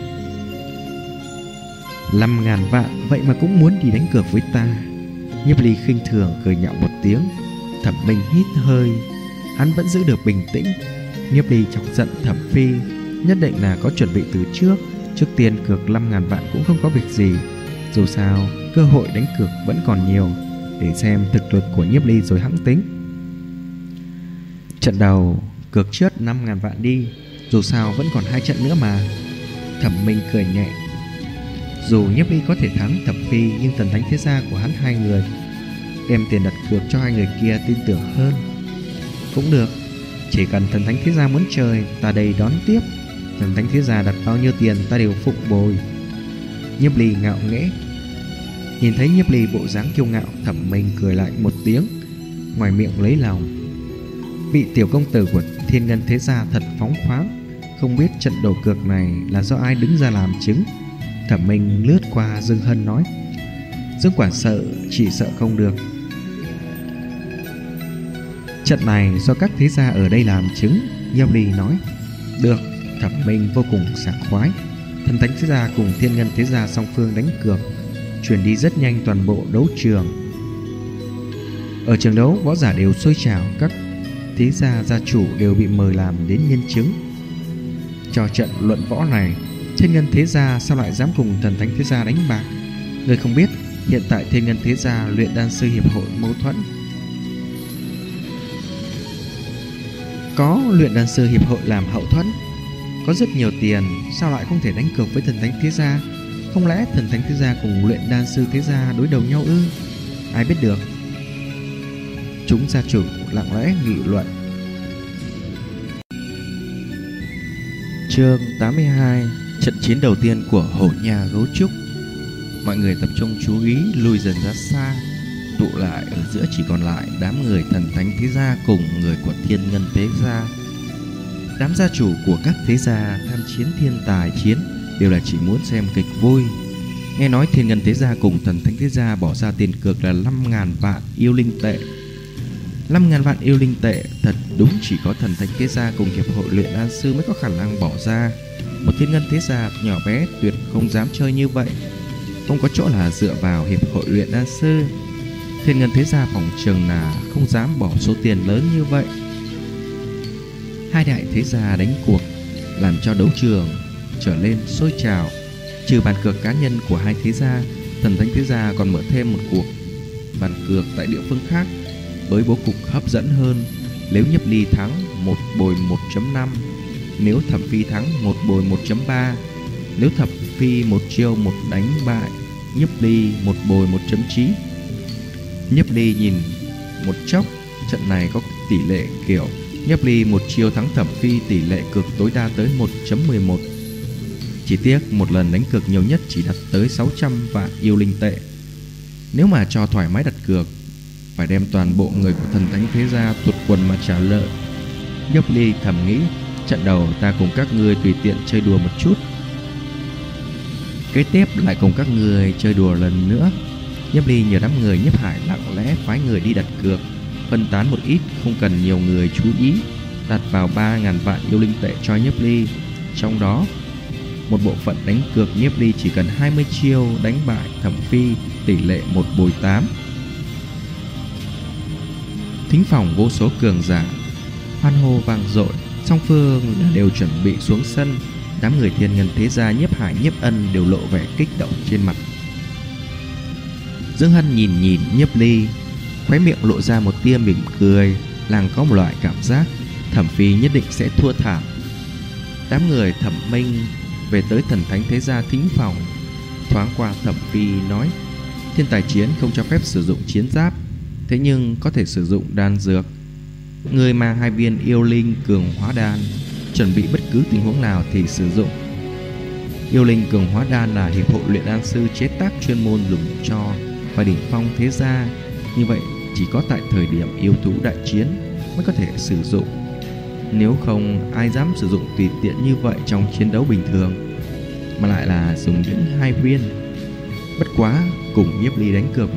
5.000 vạn vậy mà cũng muốn đi đánh cược với ta? Nhiếp Ly khinh thường cười nhạo một tiếng. Thẩm Minh hít hơi, hắn vẫn giữ được bình tĩnh. Nhiếp Ly chọc giận Thẩm Phi nhất định là có chuẩn bị từ trước. Trước tiên cược 5.000 vạn cũng không có việc gì. Dù sao cơ hội đánh cược vẫn còn nhiều. Để xem thực lực của Nhiếp Ly rồi hẵng tính. Trận đầu cược trước 5.000 vạn đi, dù sao vẫn còn 2 trận nữa mà. Thẩm Minh cười nhẹ. Dù Nhiếp Ly có thể thắng Thẩm Phi, nhưng Thần Thánh Thế Gia của hắn hai người, đem tiền đặt cược cho hai người kia tin tưởng hơn. Cũng được, chỉ cần Thần Thánh Thế Gia muốn chơi, ta đây đón tiếp. Thần Thánh Thế Gia đặt bao nhiêu tiền ta đều phụng bồi. Nhiếp Ly ngạo nghễ. Nhìn thấy Nhiếp Ly bộ dáng kiêu ngạo, Thẩm Minh cười lại một tiếng, ngoài miệng lấy lòng. Vị tiểu công tử của Thiên Ngân Thế Gia thật phóng khoáng. Không biết trận đầu cược này là do ai đứng ra làm chứng. Thẩm Minh lướt qua Dương Hân nói. Dương quản sự chỉ sợ không được. Trận này do các thế gia ở đây làm chứng. Nhiếp Ly nói. Được. Thẩm Minh vô cùng sảng khoái. Thần Thánh Thế Gia cùng Thiên Ngân Thế Gia song phương đánh cược, chuyển đi rất nhanh toàn bộ đấu trường. Ở trường đấu, võ giả đều sôi trào, các thế gia gia chủ đều bị mời làm đến nhân chứng. Cho trận luận võ này, Thiên Ngân Thế Gia sao lại dám cùng Thần Thánh Thế Gia đánh bạc? Người không biết, hiện tại Thiên Ngân Thế Gia luyện đan sư hiệp hội mâu thuẫn. Có luyện đan sư hiệp hội làm hậu thuẫn, có rất nhiều tiền, sao lại không thể đánh cược với Thần Thánh Thế Gia? Không lẽ thần thánh thế gia cùng luyện đan sư thế gia đối đầu nhau ư? Ai biết được. Chúng gia chủ lặng lẽ nghị luận. Chương 82. Trận chiến đầu tiên của Hổ Nhà Gấu Trúc. Mọi người tập trung chú ý, lui dần ra xa. Tụ lại ở giữa chỉ còn lại đám người thần thánh thế gia cùng người của Thiên Ngân thế gia. Đám gia chủ của các thế gia tham chiến thiên tài chiến đều là chỉ muốn xem kịch vui. Nghe nói Thiên Ngân thế gia cùng thần thánh thế gia bỏ ra tiền cược là 5.000 vạn yêu linh tệ. 5.000 vạn yêu linh tệ thật đúng chỉ có thần thánh thế gia cùng hiệp hội luyện đan sư mới có khả năng bỏ ra. Một Thiên Ngân thế gia nhỏ bé tuyệt không dám chơi như vậy. Không có chỗ là dựa vào hiệp hội luyện đan sư. Thiên Ngân thế gia phòng trường là không dám bỏ số tiền lớn như vậy. Hai đại thế gia đánh cuộc làm cho đấu trường trở lên sôi trào. Trừ bàn cược cá nhân của hai thế gia, thần thánh thế gia còn mở thêm một cuộc bàn cược tại địa phương khác với bố cục hấp dẫn hơn. Nếu Nhiếp Ly thắng 1 bồi 1.5, nếu Thẩm Phi thắng 1 bồi 1.3, nếu Thẩm Phi một chiêu một đánh bại Nhiếp Ly 1 bồi 1.9. Nhiếp Ly nhìn một chốc, trận này có tỷ lệ kiểu Nhiếp Ly một chiêu thắng Thẩm Phi tỷ lệ cược tối đa tới 1.11. Chỉ tiếc một lần đánh cược nhiều nhất chỉ đặt tới 600 vạn yêu linh tệ. Nếu mà cho thoải mái đặt cược, phải đem toàn bộ người của thần thánh thế gia tuột quần mà trả lợi. Nhiếp Ly thầm nghĩ, trận đầu ta cùng các ngươi tùy tiện chơi đùa một chút, kế tiếp lại cùng các người chơi đùa lần nữa. Nhiếp Ly nhờ đám người Nhiếp Hải lặng lẽ phái người đi đặt cược, phân tán một ít, không cần nhiều người chú ý, đặt vào 3.000 vạn yêu linh tệ cho Nhiếp Ly. Trong đó một bộ phận đánh cược Nhiếp Ly chỉ cần 20 chiêu đánh bại Thẩm Phi tỷ lệ 1 bồi 8. Thính phòng vô số cường giả hoan hô vang dội, song phương đều chuẩn bị xuống sân. Đám người Thiên Ngân thế gia Nhiếp Hải, Nhiếp Ân đều lộ vẻ kích động trên mặt. Dương Hân nhìn Nhiếp Ly, khóe miệng lộ ra một tia mỉm cười, nàng có một loại cảm giác Thẩm Phi nhất định sẽ thua thảm. Đám người Thẩm Minh về tới thần thánh thế gia thính phòng, thoáng qua Thẩm Phi nói: thiên tài chiến không cho phép sử dụng chiến giáp, thế nhưng có thể sử dụng đan dược. Người mang 2 viên yêu linh cường hóa đan, chuẩn bị bất cứ tình huống nào thì sử dụng. Yêu linh cường hóa đan là hiệp hội luyện đan sư chế tác chuyên môn dùng cho và đỉnh phong thế gia, như vậy chỉ có tại thời điểm yêu thú đại chiến mới có thể sử dụng. Nếu không ai dám sử dụng tùy tiện như vậy trong chiến đấu bình thường, mà lại là dùng những 2 viên. Bất quá cùng Nhiếp Ly đánh cược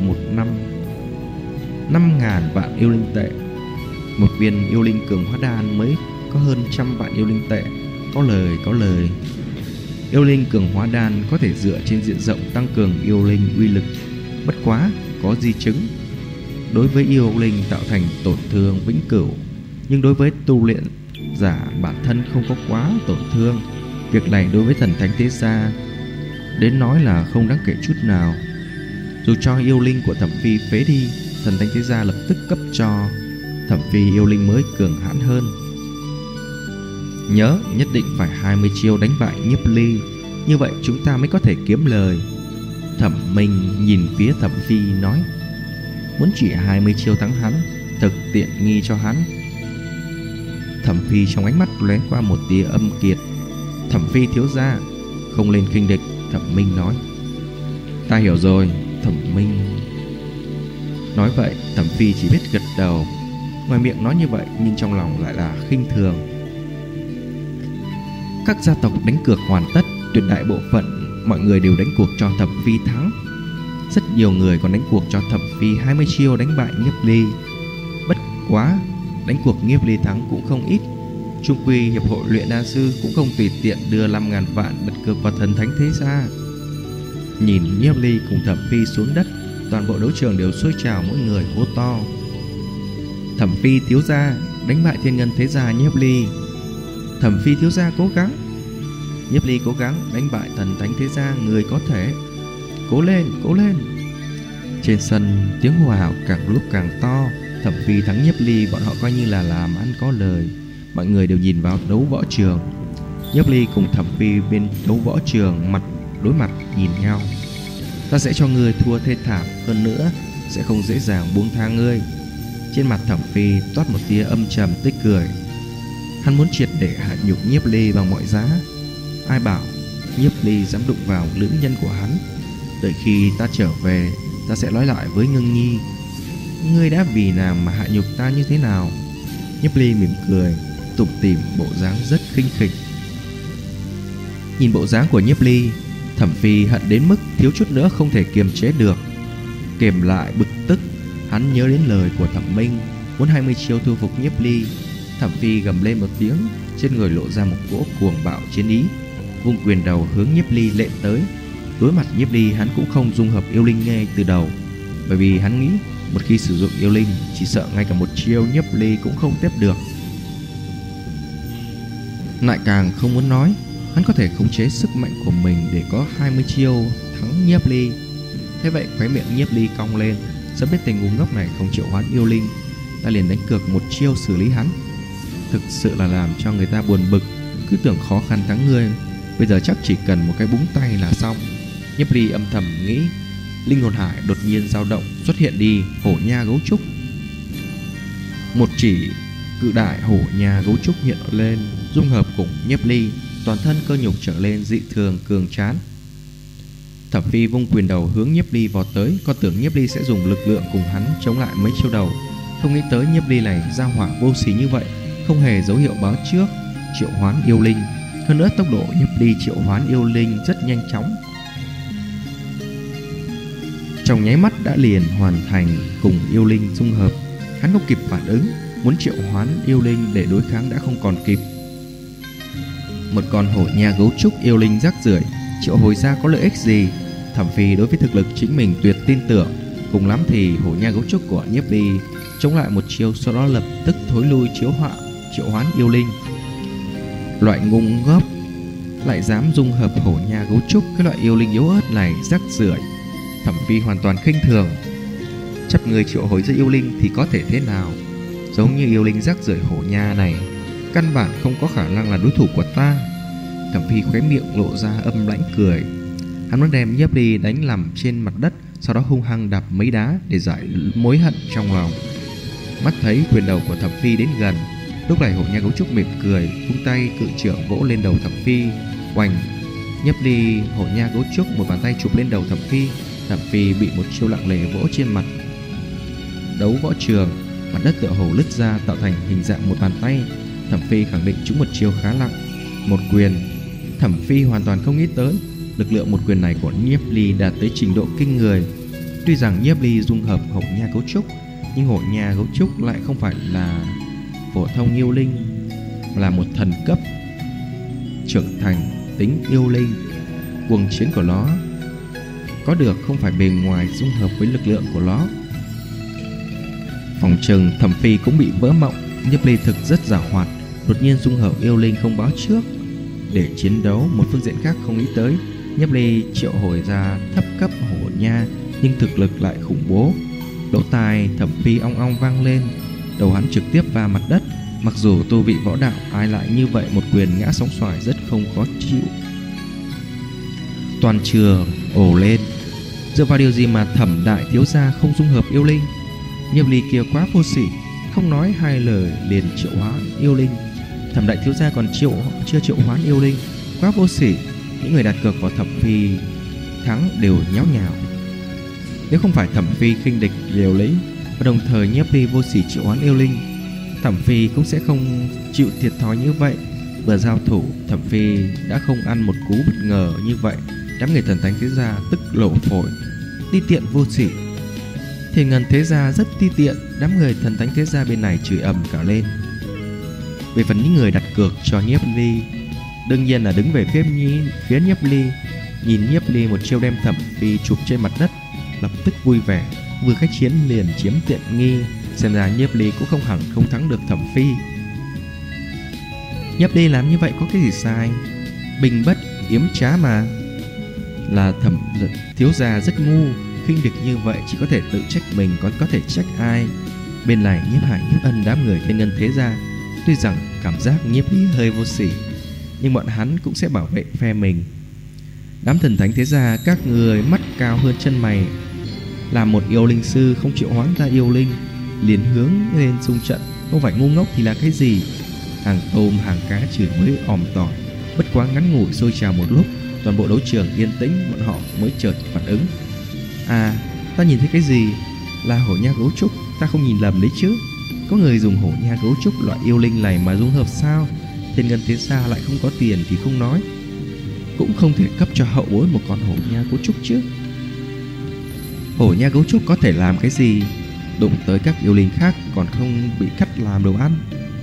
5.000 vạn yêu linh tệ. Một viên yêu linh cường hóa đan mới có hơn 100 vạn yêu linh tệ. Có lời. Yêu linh cường hóa đan có thể dựa trên diện rộng tăng cường yêu linh uy lực, bất quá có di chứng. Đối với yêu linh tạo thành tổn thương vĩnh cửu, nhưng đối với tu luyện giả bản thân không có quá tổn thương. Việc này đối với thần thánh thế gia đến nói là không đáng kể chút nào. Dù cho yêu linh của Thẩm Phi phế đi, thần thánh thế gia lập tức cấp cho Thẩm Phi yêu linh mới cường hãn hơn. Nhớ nhất định phải 20 chiêu đánh bại Nhiếp Ly, như vậy chúng ta mới có thể kiếm lời. Thẩm Minh nhìn phía Thẩm Phi nói: muốn chỉ 20 chiêu thắng hắn, thực tiện nghi cho hắn. Thẩm Phi trong ánh mắt lóe qua một tia âm kiệt. Thẩm Phi thiếu gia, không lên khinh địch. Thẩm Minh nói: ta hiểu rồi. Thẩm Minh nói vậy, Thẩm Phi chỉ biết gật đầu. Ngoài miệng nói như vậy nhưng trong lòng lại là khinh thường. Các gia tộc đánh cược hoàn tất, tuyệt đại bộ phận mọi người đều đánh cuộc cho Thẩm Phi thắng. Rất nhiều người còn đánh cuộc cho Thẩm Phi 20 chiêu đánh bại Nhiếp Ly. Bất quá đánh cuộc Nhiếp Ly thắng cũng không ít. Trung quy hiệp hội luyện đan sư cũng không tùy tiện đưa 5.000 vạn đặt cược vào thần thánh thế gia. Nhìn Nhiếp Ly cùng Thẩm Phi xuống đất, toàn bộ đấu trường đều sôi trào, mỗi người hô to: Thẩm Phi thiếu gia đánh bại Thiên Ngân thế gia Nhiếp Ly. Thẩm Phi thiếu gia cố gắng. Nhiếp Ly cố gắng đánh bại thần thánh thế gia, người có thể. Cố lên, cố lên. Trên sân tiếng hô hào càng lúc càng to. Thẩm Phi thắng Nhiếp Ly, bọn họ coi như là làm ăn có lời. Mọi người đều nhìn vào đấu võ trường. Nhiếp Ly cùng Thẩm Phi bên đấu võ trường mặt đối mặt nhìn nhau. Ta sẽ cho ngươi thua thê thảm, hơn nữa sẽ không dễ dàng buông tha ngươi. Trên mặt Thẩm Phi toát một tia âm trầm tích cười. Hắn muốn triệt để hạ nhục Nhiếp Ly bằng mọi giá. Ai bảo Nhiếp Ly dám đụng vào nữ nhân của hắn. Đợi khi ta trở về, ta sẽ nói lại với Ngưng Nhi, ngươi đã vì nàng mà hạ nhục ta như thế nào. Nhiếp Ly mỉm cười, tủm tỉm, bộ dáng rất khinh khỉnh. Nhìn bộ dáng của Nhiếp Ly, Thẩm Phi hận đến mức thiếu chút nữa không thể kiềm chế được. Kềm lại bực tức, hắn nhớ đến lời của Thẩm Minh, muốn 20 chiêu thu phục Nhiếp Ly. Thẩm Phi gầm lên một tiếng, trên người lộ ra một cỗ cuồng bạo chiến ý, vung quyền đầu hướng Nhiếp Ly lệ tới. Đối mặt Nhiếp Ly, hắn cũng không dung hợp yêu linh ngay từ đầu, bởi vì hắn nghĩ một khi sử dụng yêu linh, chỉ sợ ngay cả một chiêu Nhiếp Ly cũng không tiếp được. Lại càng không muốn nói hắn có thể khống chế sức mạnh của mình để có 20 chiêu thắng Nhiếp Ly. Thế vậy khóe miệng Nhiếp Ly cong lên, sớm biết tên ngu ngốc này không triệu hoán yêu linh, ta liền đánh cược một chiêu xử lý hắn. Thực sự là làm cho người ta buồn bực, cứ tưởng khó khăn thắng ngươi, bây giờ chắc chỉ cần một cái búng tay là xong. Nhiếp Ly âm thầm nghĩ. Linh hồn hải đột nhiên dao động, xuất hiện đi hổ nha gấu trúc. Một chỉ cự đại hổ nha gấu trúc hiện lên, dung hợp cùng Nhiếp Ly, toàn thân cơ nhục trở lên dị thường cường tráng. Thẩm Phi vung quyền đầu hướng Nhiếp Ly vọt tới, còn tưởng Nhiếp Ly sẽ dùng lực lượng cùng hắn chống lại mấy chiêu đầu. Không nghĩ tới Nhiếp Ly này ra hỏa vô sỉ như vậy, không hề dấu hiệu báo trước triệu hoán yêu linh. Hơn nữa tốc độ Nhiếp Ly triệu hoán yêu linh rất nhanh chóng, trong nháy mắt đã liền hoàn thành cùng yêu linh dung hợp. Hắn không kịp phản ứng, muốn triệu hoán yêu linh để đối kháng đã không còn kịp. Một con hổ nha gấu trúc yêu linh rác rưởi triệu hồi ra có lợi ích gì? Thẩm Phi đối với thực lực chính mình tuyệt tin tưởng, cùng lắm thì hổ nha gấu trúc của Nhiếp Ly chống lại một chiêu, sau đó lập tức thối lui triệu hoán yêu linh. Loại ngu ngốc lại dám dung hợp hổ nha gấu trúc, cái loại yêu linh yếu ớt này rác rưởi. Thẩm Phi hoàn toàn khinh thường. Chấp người triệu hồi ra yêu linh thì có thể thế nào? Giống như yêu linh rác rưởi hổ nha này, căn bản không có khả năng là đối thủ của ta. Thẩm Phi khóe miệng lộ ra âm lãnh cười. Hắn muốn đem Nhiếp Ly đánh nằm trên mặt đất, sau đó hung hăng đạp mấy đá để giải mối hận trong lòng. Mắt thấy quyền đầu của Thẩm Phi đến gần, lúc này hổ nha gấu trúc mỉm cười, vung tay cự trưởng vỗ lên đầu Thẩm Phi. Oành! Nhiếp Ly hổ nha gấu trúc một bàn tay chụp lên đầu Thẩm Phi. Thẩm Phi bị một chiêu lặng lẽ vỗ trên mặt đấu võ trường, mặt đất tựa hồ lứt ra tạo thành hình dạng một bàn tay. Thẩm Phi khẳng định trúng một chiêu khá nặng, một quyền. Thẩm Phi hoàn toàn không nghĩ tới lực lượng một quyền này của Nhiếp Ly đạt tới trình độ kinh người. Tuy rằng Nhiếp Ly dung hợp hổ nha gấu trúc, nhưng hổ nha gấu trúc lại không phải là phổ thông yêu linh, mà là một thần cấp trưởng thành tính yêu linh. Cuồng chiến của nó có được không phải bề ngoài dung hợp với lực lượng của nó. Phòng trừng Thẩm Phi cũng bị vỡ mộng. Nhiếp Ly thực rất giàu hoạt, đột nhiên dung hợp yêu linh không báo trước để chiến đấu. Một phương diện khác không nghĩ tới, Nhiếp Ly triệu hồi ra thấp cấp hổ nha, nhưng thực lực lại khủng bố. Lỗ tai Thẩm Phi ong ong vang lên, đầu hắn trực tiếp va mặt đất. Mặc dù tu vị võ đạo, ai lại như vậy một quyền ngã sóng xoài rất không khó chịu. Toàn trường ồ lên. Dựa vào điều gì mà Thẩm đại thiếu gia không dung hợp yêu linh? Nhiếp Ly kia quá vô sỉ, không nói hai lời liền triệu hoán yêu linh. Thẩm đại thiếu gia còn chưa triệu hoán yêu linh, quá vô sỉ. Những người đặt cược vào Thẩm Phi thắng đều nháo nhào. Nếu không phải Thẩm Phi khinh địch liều lĩnh và đồng thời Nhiếp Ly vô sỉ triệu hoán yêu linh, Thẩm Phi cũng sẽ không chịu thiệt thòi như vậy. Vừa giao thủ, Thẩm Phi đã không ăn một cú bất ngờ như vậy. Đám người thần thánh thế gia tức lộ phổi, ti tiện vô sỉ. Thiên Ngân thế gia rất ti tiện. Đám người thần thánh thế gia bên này chửi ầm cả lên. Về phần những người đặt cược cho Nhiếp Ly, đương nhiên là đứng về phía Nhiếp Ly. Nhìn Nhiếp Ly một chiêu đem Thẩm Phi chụp trên mặt đất, lập tức vui vẻ, vừa khách chiến liền chiếm tiện nghi. Xem ra Nhiếp Ly cũng không hẳn không thắng được Thẩm Phi. Nhiếp Ly làm như vậy có cái gì sai? Bình bất yếm trá mà. Là Thẩm thiếu gia rất ngu, khinh địch như vậy chỉ có thể tự trách mình, còn có thể trách ai? Bên này Nhiếp Hải, Nhiếp Ân đám người Thiên Ngân thế gia, tuy rằng cảm giác Nhiếp Ly hơi vô sỉ, nhưng bọn hắn cũng sẽ bảo vệ phe mình. Đám thần thánh thế gia các người mắt cao hơn chân mày, là một yêu linh sư không chịu hoán ra yêu linh liền hướng lên xung trận, không phải ngu ngốc thì là cái gì? Hàng tôm hàng cá chửi mới òm tỏi. Bất quá ngắn ngủi sôi trào một lúc, toàn bộ đấu trường yên tĩnh, bọn họ mới chợt phản ứng. À, ta nhìn thấy cái gì? Là hổ nha gấu trúc, ta không nhìn lầm đấy chứ? Có người dùng hổ nha gấu trúc loại yêu linh này mà dung hợp sao? Thiên Ngân thế gia lại không có tiền thì không nói, cũng không thể cấp cho hậu bối một con hổ nha gấu trúc chứ. Hổ nha gấu trúc có thể làm cái gì? Đụng tới các yêu linh khác còn không bị cắt làm đồ ăn.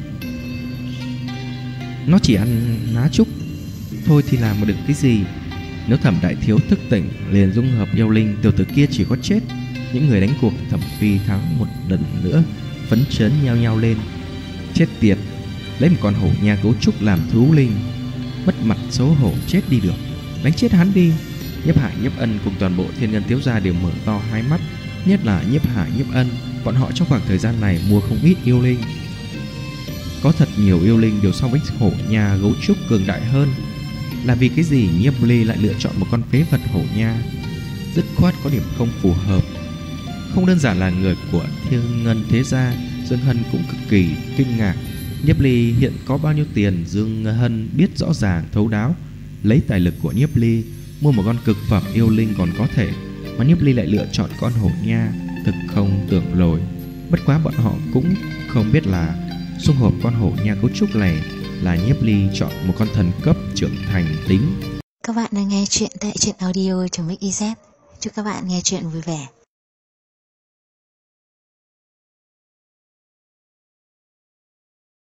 Nó chỉ ăn lá trúc thôi thì làm được cái gì? Nếu Thẩm đại thiếu thức tỉnh liền dung hợp yêu linh, tiểu tử kia chỉ có chết. Những người đánh cuộc Thẩm Phi thắng một lần nữa phấn chấn nhao nhao lên. Chết tiệt, lấy một con hổ nha gấu trúc làm thú linh, mất mặt xấu hổ chết đi được. Đánh chết hắn đi. Nhiếp Hải, Nhiếp Ân cùng toàn bộ Thiên Ngân thiếu gia đều mở to hai mắt, nhất là Nhiếp Hải, Nhiếp Ân. Bọn họ trong khoảng thời gian này mua không ít yêu linh. Có thật nhiều yêu linh đều so với hổ nha gấu trúc cường đại hơn. Là vì cái gì Nhiếp Ly lại lựa chọn một con phế vật hổ nha? Dứt khoát có điểm không phù hợp. Không đơn giản là người của Thiên Ngân thế gia, Dương Hân cũng cực kỳ kinh ngạc. Nhiếp Ly hiện có bao nhiêu tiền, Dương Hân biết rõ ràng thấu đáo. Lấy tài lực của Nhiếp Ly mua một con cực phẩm yêu linh còn có thể, mà Nhiếp Ly lại lựa chọn con hổ nha, thực không tưởng nổi. Bất quá bọn họ cũng không biết là dung hợp con hổ nha cấu trúc này là Nhiếp Ly chọn một con thần cấp trưởng thành tính. Các bạn đang nghe chuyện tại truyện audio.mix.iz. Chúc các bạn nghe chuyện vui vẻ.